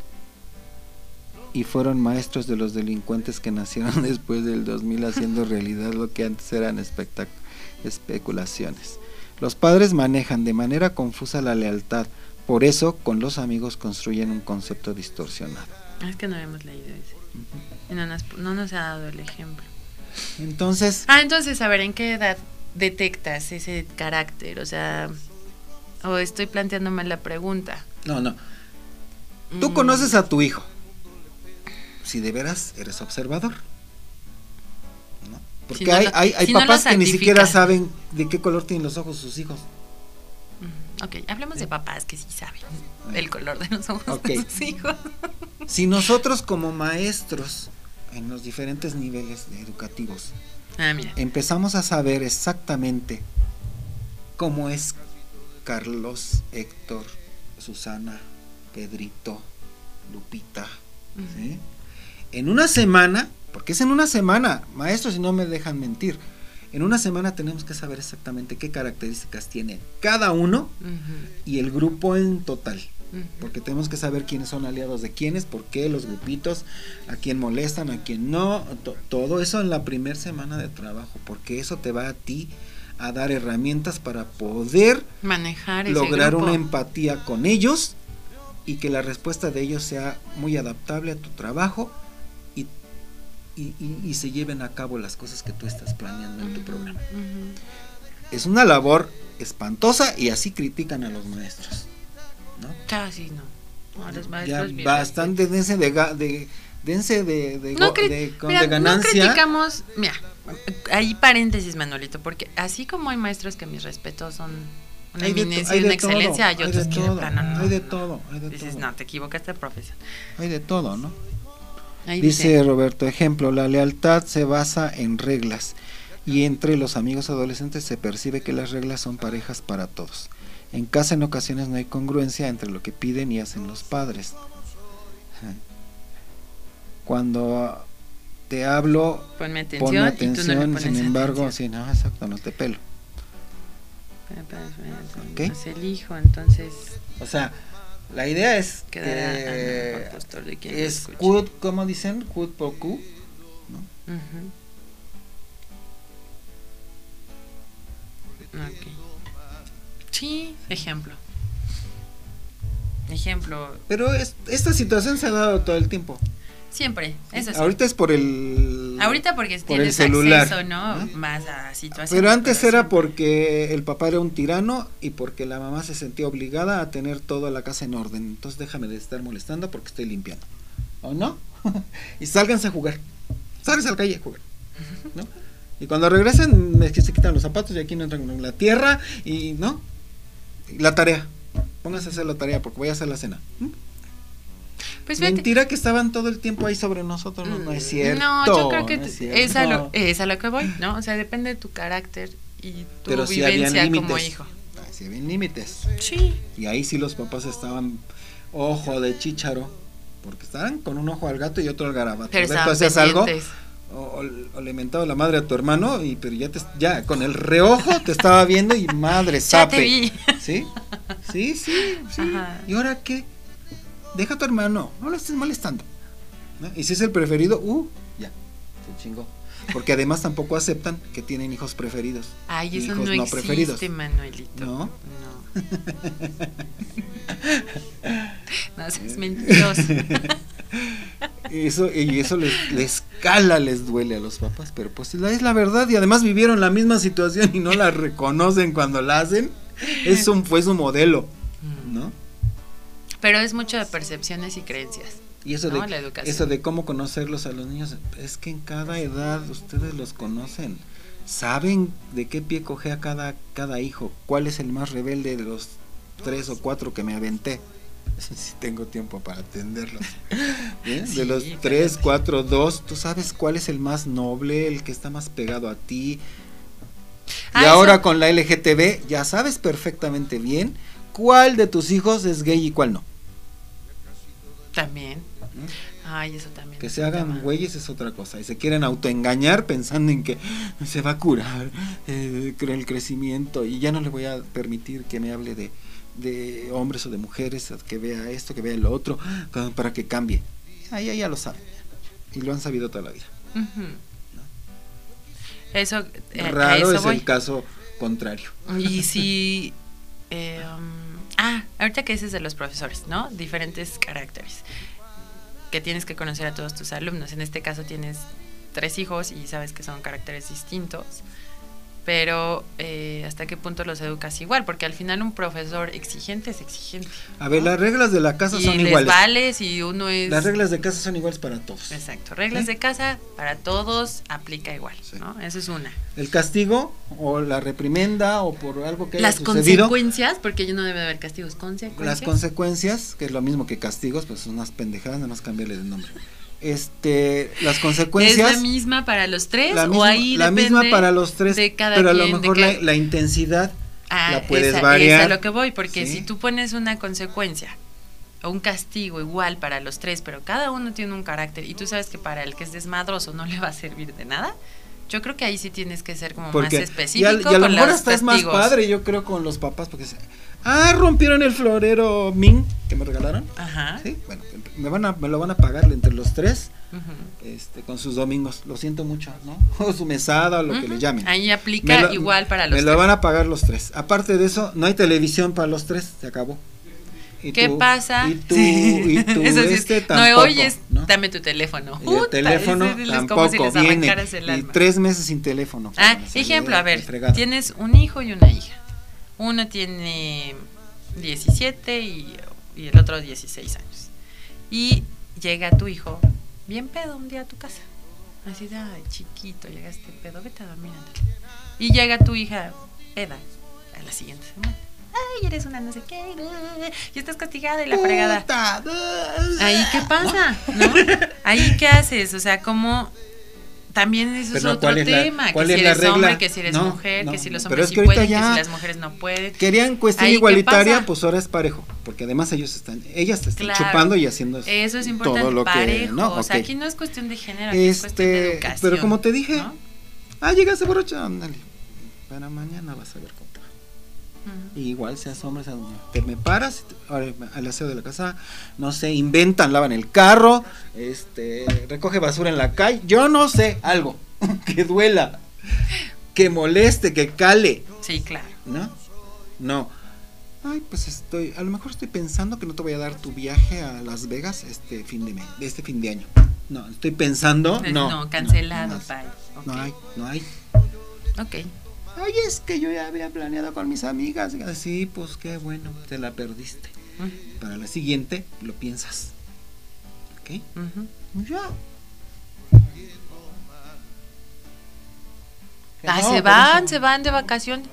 y fueron maestros de los delincuentes que nacieron después del dos mil haciendo realidad lo que antes eran espectac- especulaciones. Los padres manejan de manera confusa la lealtad, por eso con los amigos construyen un concepto distorsionado. Es que no hemos leído ese. Uh-huh. Y no nos, no nos ha dado el ejemplo. Entonces... Ah, entonces, a ver, ¿en qué edad detectas ese carácter? O sea, o estoy planteando mal la pregunta. No, no. Tú mm. conoces a tu hijo. Si de veras eres observador. ¿No? Porque si no hay, lo, hay, hay si papás no que ni siquiera saben de qué color tienen los ojos sus hijos. Mm, ok, hablemos ¿Sí? de papás que sí saben el color de los ojos okay. de sus hijos. Si nosotros como maestros en los diferentes niveles educativos ah, mira. empezamos a saber exactamente cómo es Carlos, Héctor, Susana, Pedrito, Lupita, uh-huh. ¿sí? En una semana, porque es en una semana, maestros, si no me dejan mentir, en una semana tenemos que saber exactamente qué características tiene cada uno uh-huh. y el grupo en total. porque tenemos que saber quiénes son aliados de quiénes, por qué, los grupitos, a quién molestan, a quién no, to- todo eso en la primera semana de trabajo, porque eso te va a ti a dar herramientas para poder manejar ese lograr grupo. una empatía con ellos y que la respuesta de ellos sea muy adaptable a tu trabajo y, y, y, y se lleven a cabo las cosas que tú estás planeando en tu programa. Uh-huh. Es una labor espantosa y así critican a los maestros, ¿no? Ah, sí, no. No, los maestros Ya bastante dense de, ga- de dense de, de, no, go- cri- de, con- mira, de ganancia. No criticamos, mira, ahí paréntesis, Manolito, porque así como hay maestros que mis respetos son una Hay de to- eminencia hay y de una excelencia, todo, hay hay otros de que de todo, plano no. hay de todo, hay de Dices, todo. no, te equivocaste de profesión. Hay de todo, ¿no? Ahí Dice, dice, Roberto, ejemplo, la lealtad se basa en reglas y entre los amigos adolescentes se percibe que las reglas son parejas para todos. En casa en ocasiones no hay congruencia entre lo que piden y hacen los padres. Cuando te hablo, ponme atención, ponme y tú no le atención, pones sin embargo, atención. sí, no, exacto, no te pelo. ¿Ok? No es el hijo, entonces O sea, la idea es quedará eh, al mejor postor de quien es escuche. quid, ¿cómo dicen? Quid pro quo, ¿no? Ujú. Ok. Sí, ejemplo. Ejemplo, Pero es, esta situación se ha dado todo el tiempo. siempre, eso sí. Ahorita es por el Ahorita porque por tienes el celular, acceso, ¿no? ¿no? Más a situaciones. Pero antes era siempre. porque el papá era un tirano y porque la mamá se sentía obligada a tener toda la casa en orden. Entonces déjame de estar molestando porque estoy limpiando. ¿O no? Y sálganse a jugar. Sálganse a la calle a jugar, ¿no? Y cuando regresen es que se quitan los zapatos y aquí no entran en la tierra y ¿no? La tarea. Pónganse a hacer la tarea porque voy a hacer la cena. ¿Mm? Pues fíjate, Mentira que estaban todo el tiempo ahí sobre nosotros, no, no es cierto. No, yo creo que no t- es cierto. es, a lo, es a lo que voy, ¿no? O sea, depende de tu carácter y tu Pero sí habían vivencia límites. como hijo. Ah, sí habían límites. Sí. Y ahí sí los papás estaban ojo de chícharo, porque estaban con un ojo al gato y otro al garabato. Pero A ver, tú estaban hacías algo pendientes. o, o, o le mentaba la madre a tu hermano y pero ya te, ya con el reojo te estaba viendo y madre Ya te sape. vi. ¿Sí? Sí, sí, sí. Ajá. ¿Y ahora qué? Deja a tu hermano, no lo estés molestando. ¿No? Y si es el preferido, uh, ya, se chingó. Porque además tampoco aceptan que tienen hijos preferidos. Ay, eso hijos no, no existe, preferidos. Manuelito. ¿No? No. No seas mentiroso. Eso, y eso les, les cala, les duele a los papás, pero pues la- es la verdad y además vivieron la misma situación y no la reconocen cuando la hacen. Eso fue su modelo, ¿no? Pero es mucho de percepciones y creencias. Y eso No, de la educación. eso de cómo conocerlos a los niños, es que en cada edad ustedes los conocen, saben de qué pie cojea cada cada hijo, cuál es el más rebelde de los tres o cuatro que me aventé. Eso sí tengo tiempo para atenderlos. ¿Bien? Sí, de los pero- tres, cuatro, dos, tú sabes cuál es el más noble, el que está más pegado a ti. Ah, y ahora eso- con la L G T B ya sabes perfectamente bien cuál de tus hijos es gay y cuál no. También. Ay, eso también. Que es se un hagan tema. güeyes es otra cosa y se quieren autoengañar pensando en que se va a curar eh, cre- el crecimiento y ya no le voy a permitir que me hable de, de hombres o de mujeres, que vea esto, que vea lo otro, ca- para que cambie. Ahí ya, ya lo saben y lo han sabido toda la vida. Ujú. Eso, eh, a Raro eso es voy. el caso contrario. Y si, eh, um, ah, ahorita que dices de los profesores, ¿no? Diferentes caracteres que tienes que conocer a todos tus alumnos. En este caso tienes tres hijos y sabes que son caracteres distintos, pero eh, ¿hasta qué punto los educas igual? Porque al final un profesor exigente es exigente. A ver, ¿no? las reglas de la casa y son les iguales. vale si uno es... Las reglas de casa son iguales para todos. Exacto, reglas ¿Sí? de casa para todos aplica igual, Sí. ¿no? Eso es una. El castigo o la reprimenda o por algo que haya Las sucedido. consecuencias, porque ya no debe haber castigos, consecuencias. Las consecuencias, que es lo mismo que castigos, pues son unas pendejadas, nada más cambiarle de nombre. Este, las consecuencias. ¿Es la misma para los tres la o misma, ahí la depende misma para los tres, de cada pero a lo quien, de mejor cada- la, la intensidad Ah, la puedes esa- variar. Es a lo que voy, porque Sí. si tú pones una consecuencia o un castigo igual para los tres, pero cada uno tiene un carácter y tú sabes que para el que es desmadroso no le va a servir de nada, Yo creo que ahí sí tienes que ser como porque, más específico. Y a, y a lo mejor hasta es más padre, yo creo, con los papás, porque se, ah, rompieron el florero Ming que me regalaron. Ajá. Sí, bueno, me van a, me lo van a pagar entre los tres, uh-huh. este, con sus domingos. Lo siento mucho, ¿no? O su mesada, o lo uh-huh. que le llamen. Ahí aplica lo, igual para los me tres. Me lo van a pagar los tres. Aparte de eso, no hay televisión para los tres, se acabó. ¿Y ¿Qué tú, pasa? Y tú, sí. y tú Eso sí, este no tampoco. oyes, ¿no? Dame tu teléfono. Y el teléfono Puta, tampoco como si viene. Y tres meses sin teléfono. Ah, ejemplo, a ver, tienes un hijo y una hija. Uno tiene diecisiete y, y el otro dieciséis años. Y llega tu hijo bien pedo un día a tu casa. Así de, ay, chiquito, llegaste pedo, vete a dormir. Andale. Y llega tu hija peda a la siguiente semana. Ay, eres una no sé qué, y estás castigada y la fregada. Ahí, ¿qué pasa? ¿No? Ahí, ¿qué haces? O sea, como también eso pero es otro ¿cuál es tema, la, ¿cuál que es si la eres regla? hombre, que si eres no, mujer, no, que si los no, hombres sí que pueden, ya que si las mujeres no pueden. Querían cuestión ahí, igualitaria, pues ahora es parejo, porque además ellos están, ellas te están claro, chupando y haciendo eso es importante, todo lo parejo, que, ¿no? o sea, okay. aquí no es cuestión de género, aquí este, es cuestión de educación. Pero como te dije, ¿no? ah, llegaste borracha, ándale, para mañana vas a ver cómo. Uh-huh. Y igual seas hombre, seas mujer, te me paras al aseo de la casa, no sé, inventan, lavan el carro, este, recoge basura en la calle, yo no sé, algo que duela, que moleste, que cale. Sí, claro. ¿No? No. Ay, pues estoy, a lo mejor estoy pensando que no te voy a dar tu viaje a Las Vegas este fin de mes, este fin de año. No, estoy pensando, no. No, no cancelado, no, bye. No okay. hay, no hay. Ok. Ay, es que yo ya había planeado con mis amigas. Sí, pues qué bueno, te la perdiste. Uh-huh. Para la siguiente lo piensas. ¿Ok? Uh-huh. Ya. Ah, no, se van, se van de vacaciones.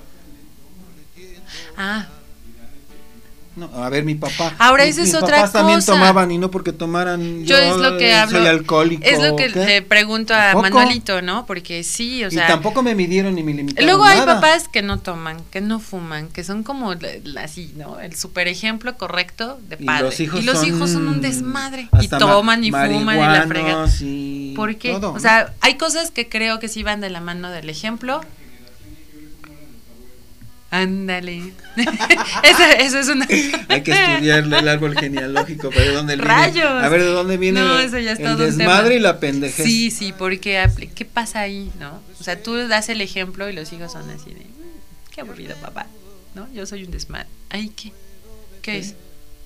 Ah. No, a ver, mi papá. Ahora esa es otra cosa. Mis papás también tomaban y no porque tomaran. Yo, yo es lo que hablo. Soy alcohólico. Es lo que ¿qué? Le pregunto a ¿Tampoco? Manuelito, ¿no? Porque sí, o sea. Y tampoco me midieron ni me limitaron. Luego hay nada. papás que no toman, que no fuman, que son como así, ¿no? El super ejemplo correcto de padre. Y los hijos, y los son, hijos son un desmadre. Y toman y fuman y la fregan. Y ¿por qué? Todo, o ¿no? sea, hay cosas que creo que sí van de la mano del ejemplo. Ándale. eso, eso es una. Hay que estudiar el árbol genealógico para ver dónde viene. Rayos. A ver de dónde viene no, eso ya el todo desmadre tema. Y la pendejez. Sí, sí, porque ¿qué pasa ahí, no? O sea, tú das el ejemplo y los hijos son así de, qué aburrido, papá, ¿no? Yo soy un desmadre. ¿Ahí qué? ¿Qué sí. es?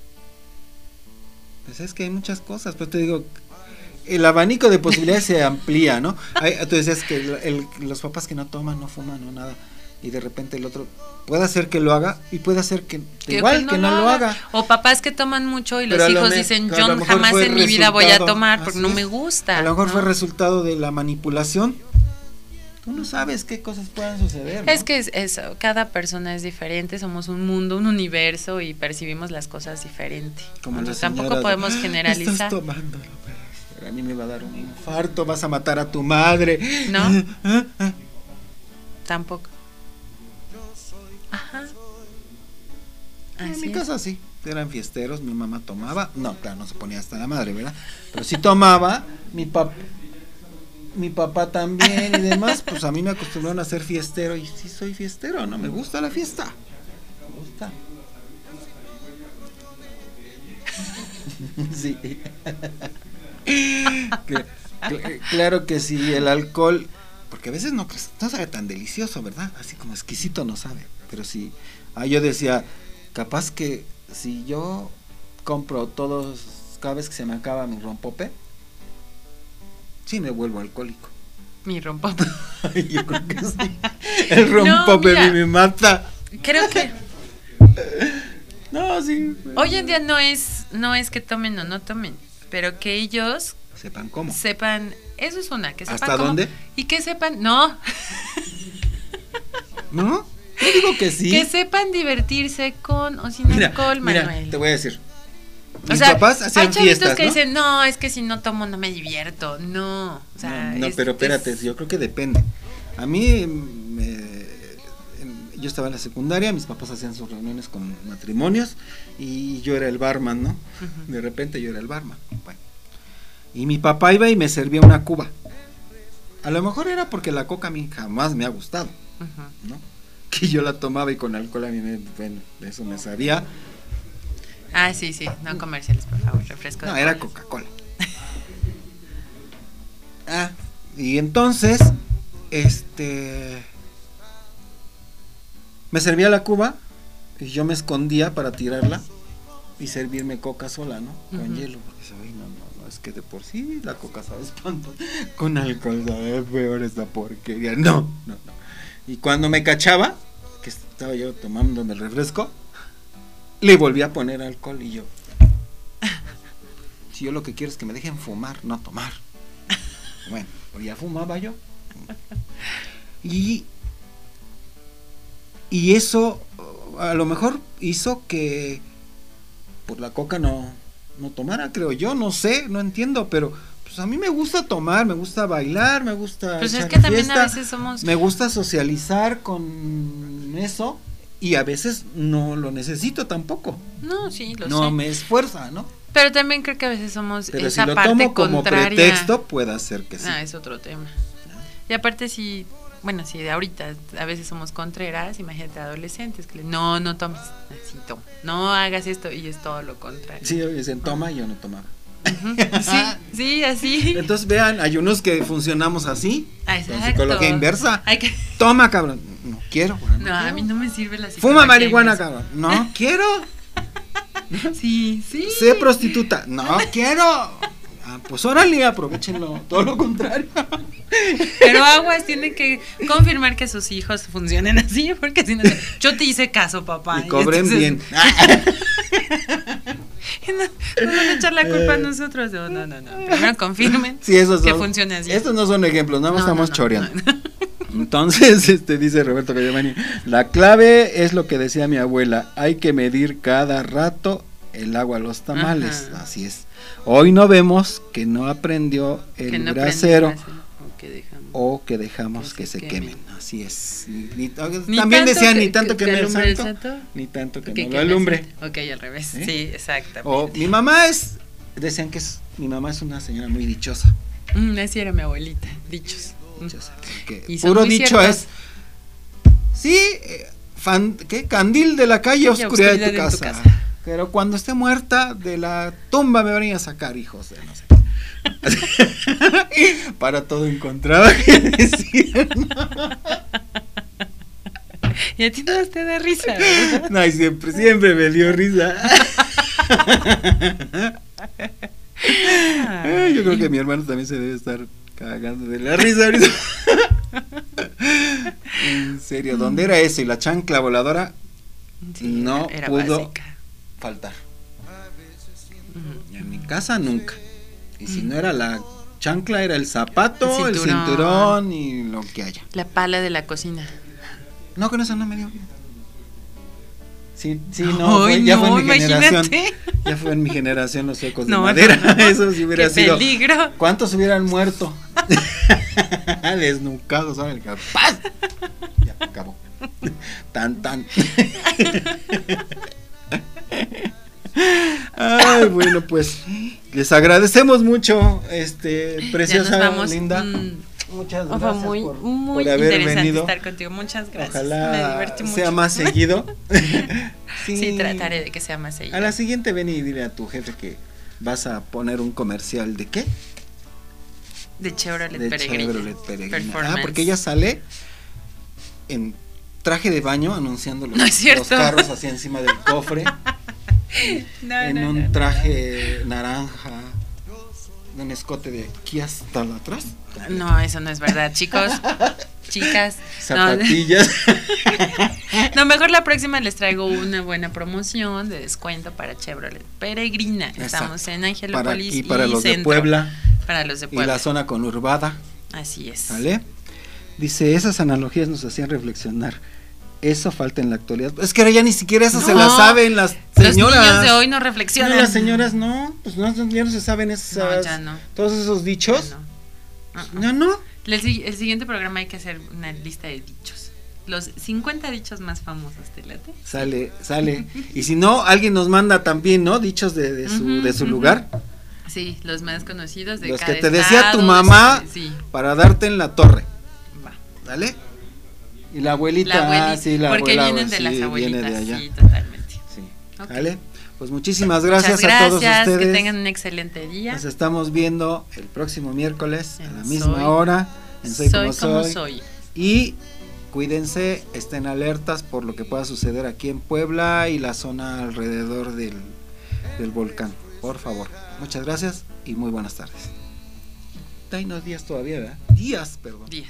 Pues es que hay muchas cosas, pues te digo, el abanico de posibilidades se amplía, ¿no? Hay, tú decías que el, el, los papás que no toman, no fuman, no nada. Y de repente el otro puede hacer que lo haga y puede hacer que, que igual que no, que no lo haga. haga. O papás que toman mucho y los hijos me, dicen, yo jamás en mi vida voy a tomar porque no me gusta. A lo mejor ¿no? fue resultado de la manipulación. Tú no sabes qué cosas puedan suceder, ¿no? Es que es eso, cada persona es diferente, somos un mundo, un universo y percibimos las cosas diferente. Como Entonces, tampoco podemos de, generalizar. Estás tomándolo, pero a mí me va a dar un infarto, vas a matar a tu madre. No. Tampoco. Ajá. En Así mi es. casa sí, eran fiesteros, mi mamá tomaba, no, claro, no se ponía hasta la madre, ¿verdad? Pero sí tomaba, mi papá, mi papá también y demás, pues a mí me acostumbraron a ser fiestero y sí soy fiestero, ¿no? Me gusta la fiesta, me gusta. Sí. Claro que sí, el alcohol, porque a veces no, no sabe tan delicioso, ¿verdad? Así como exquisito no sabe. Pero sí, ah, yo decía, capaz que si yo compro todos, cada vez que se me acaba mi rompope, sí me vuelvo alcohólico. Mi rompope. Yo creo que sí. El rompope no, me mata. Creo que no, sí. Hoy en día no es, no es que tomen o no tomen, pero que ellos sepan cómo. Sepan, eso es una, que sepan ¿hasta cómo, dónde? Y que sepan, no. ¿No? Yo digo que sí. Que sepan divertirse con o sin mira, alcohol, mira, Manuel. te voy a decir. O Mis sea, papás hacían hay chavitos fiestas, que ¿no? dicen, no, es que si no tomo no me divierto. No, o sea, no, no es, pero espérate, es... yo creo que depende. A mí, me, yo estaba en la secundaria, mis papás hacían sus reuniones con matrimonios y yo era el barman, ¿no? Uh-huh. De repente yo era el barman. Bueno. Y mi papá iba y me servía una cuba. A lo mejor era porque la coca a mí jamás me ha gustado, uh-huh. ¿no? Que yo la tomaba y con alcohol a mí me, bueno, eso me sabía. Ah, sí, sí, no comerciales, por favor, refresco. No, era Coca-Cola. Ah, y entonces, este, me servía la cuba y yo me escondía para tirarla y servirme coca sola, ¿no? Con uh-huh. hielo, porque ay, no, no, no, es que de por sí la coca sabe espanto, con alcohol sabe peor esta porquería, no, no, no. Y cuando me cachaba, que estaba yo tomándome el refresco, le volví a poner alcohol y yo, si yo lo que quiero es que me dejen fumar, no tomar. Bueno, pues ya fumaba yo. Y, y eso a lo mejor hizo que por la coca no, no tomara, creo yo, no sé, no entiendo, pero pues a mí me gusta tomar, me gusta bailar, me gusta pues echar es que también fiesta, a veces somos... me gusta socializar con eso y a veces no lo necesito tampoco. No, sí, lo no sé. me esfuerza, ¿no? Pero también creo que a veces somos pero esa si lo parte tomo como contraria. pretexto, puede ser que sí. Ah, es otro tema. Y aparte si, bueno, si de ahorita a veces somos contreras, imagínate adolescentes que le, no, no tomes, así toma, no hagas esto y es todo lo contrario. Sí, dicen toma y yo no tomaba. Uh-huh. Sí, sí, así. Entonces vean, hay unos que funcionamos así, ah, con psicología inversa. Hay que... Toma, cabrón, no quiero. Bueno, no, no quiero. A mí no me sirve la psicología. Fuma marihuana, inversa. cabrón, no quiero. Sí, sí. Sé prostituta, no quiero. Ah, pues órale, aprovechenlo, todo lo contrario. Pero aguas, tienen que confirmar que sus hijos funcionen así, porque si no, yo te hice caso, papá. Y cobren entonces, bien. No, no van a echar la culpa a nosotros. No, no, no, no. Primero confirmen sí, esos que son, funcione así. Estos no son ejemplos, nada más no, estamos no, no, choreando. No, no. Entonces, este dice Roberto Gallamani, la clave es lo que decía mi abuela, hay que medir cada rato el agua a los tamales. Ajá. Así es. Hoy no vemos que no aprendió el no brasero o que dejamos, o que, dejamos que, que se, se quemen. quemen. Así es. Ni, ni, ni también decían que, ni tanto que, que me alumbre el santo, ni tanto que, que no lo alumbre. Ok, al revés. ¿Eh? Sí, exactamente. O mi mamá es, decían que es, mi mamá es una señora muy dichosa. Mm, así era mi abuelita, dichos. Dichosa. Y puro dicho ciertos. Es, sí, eh, fan, ¿qué? Candil de la calle, oscuridad, oscuridad de, tu, de casa. tu casa. Pero cuando esté muerta de la tumba me van a sacar, hijos de no sé qué. Para todo encontraba que decían. Y a ti no te da risa, ¿verdad? No, y siempre, siempre me dio risa. Ay, yo creo que mi hermano también se debe estar cagando de la risa ahorita. En serio, ¿dónde era eso? Y la chancla voladora sí, no era pudo básica. Faltar. Uh-huh. En mi casa nunca. Y uh-huh. si no era la chancla, era el zapato, el cinturón. el cinturón y lo que haya. La pala de la cocina. No, con eso no me dio bien. Sí, sí, no, Ay, fue, ya no, fue en mi imagínate. generación. Ya fue en mi generación los ecos no, de madera. No, no. Eso sí hubiera Qué sido. Peligro. ¿Cuántos hubieran muerto? Desnucados, ¿saben? ¡Paz! Ya, acabó. Tan, tan. Ay, bueno, pues les agradecemos mucho, este, preciosa, linda. Mm. Muchas gracias muy, por, muy por haber interesante venido. Estar contigo. Muchas gracias. Ojalá me divertí mucho. sea más seguido. sí. sí, trataré de que sea más seguido. A la siguiente ven y dile a tu jefe que vas a poner un comercial de ¿qué? De Chevrolet de Peregrina. Chevrolet Peregrina. Ah, porque ella sale en traje de baño anunciando los, no es los carros así encima del cofre. no, en no, un no, traje no. naranja, un escote de aquí hasta atrás. No, eso no es verdad, chicos, chicas. Zapatillas. No. no, mejor la próxima les traigo una buena promoción de descuento para Chevrolet Peregrina. Estamos Exacto. en Angelópolis para, y para y los centro, de Puebla. Para los de Puebla. Y la zona conurbada. Así es. ¿Vale? Dice, esas analogías nos hacían reflexionar. Eso falta en la actualidad. Es que ahora ya ni siquiera eso no, se la saben las señoras. Los niños de hoy no reflexionan. No, las señoras no, pues no, ya no se saben esas, no, ya no. todos esos dichos. Ya no. Uh-uh. No, no. El, el siguiente programa hay que hacer una lista de dichos. Los cincuenta dichos más famosos, ¿te late? Sale, sale. Y si no, alguien nos manda también, ¿no? Dichos de, de su, uh-huh, de su uh-huh. lugar. Sí, los más conocidos de los cada que te estado, decía tu mamá sí. para darte en la torre. Va. ¿Dale? Y la abuelita, la abuelita ah, sí, la porque abuela, vienen de sí, las abuelitas, viene de allá. sí, totalmente. Sí. Okay. ¿Vale? Pues muchísimas gracias, gracias a todos ustedes. Que tengan un excelente día. Nos estamos viendo el próximo miércoles en a la misma soy, hora en Soy, soy como, soy. como soy. Y cuídense, estén alertas por lo que pueda suceder aquí en Puebla y la zona alrededor del, del volcán. Por favor. Muchas gracias y muy buenas tardes. Hay unos días todavía, ¿verdad? Días, perdón. Días.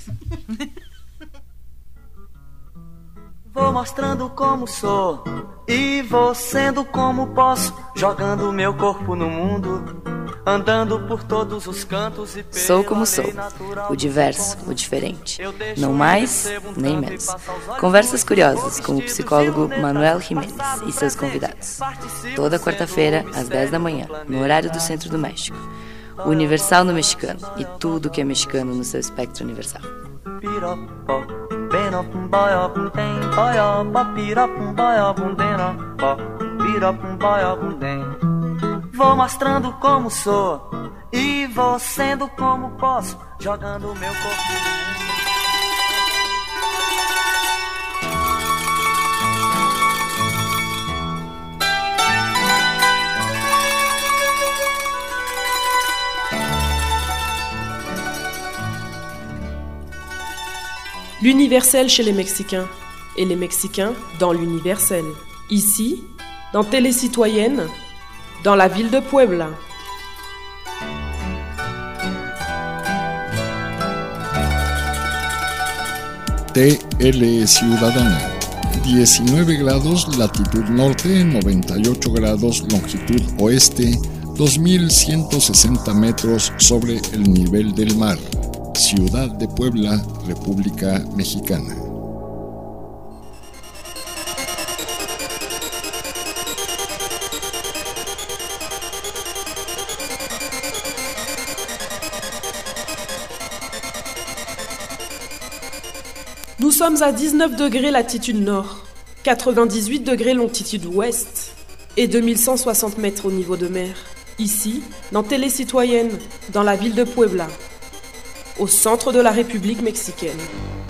Vou mostrando como sou e vou sendo como posso, jogando meu corpo no mundo, andando por todos os cantos e Sou como sou, o diverso, o diferente, não mais nem menos. Conversas curiosas com o psicólogo Manuel Jiménez e seus convidados. Toda quarta-feira, às dez da manhã, no horário do Centro do México. O Universal no mexicano e tudo que é mexicano no seu espectro universal. Vou mostrando como sou e vou sendo como posso, jogando meu corpo no mundo. L'universel chez les Mexicains, et les Mexicains dans l'universel. Ici, dans Télécitoyenne, dans la ville de Puebla. T L Ciudadana, diecinueve grados latitud norte, noventa y ocho grados longitud oeste, dos mil ciento sesenta metros sobre el nivel del mar. Ciudad de Puebla, República Mexicana. Nous sommes à dix-neuf degrés latitude nord, quatre-vingt-dix-huit degrés longitude ouest et deux mille cent soixante mètres au niveau de mer. Ici, dans Télécitoyenne, dans la ville de Puebla, au centre de la République mexicaine.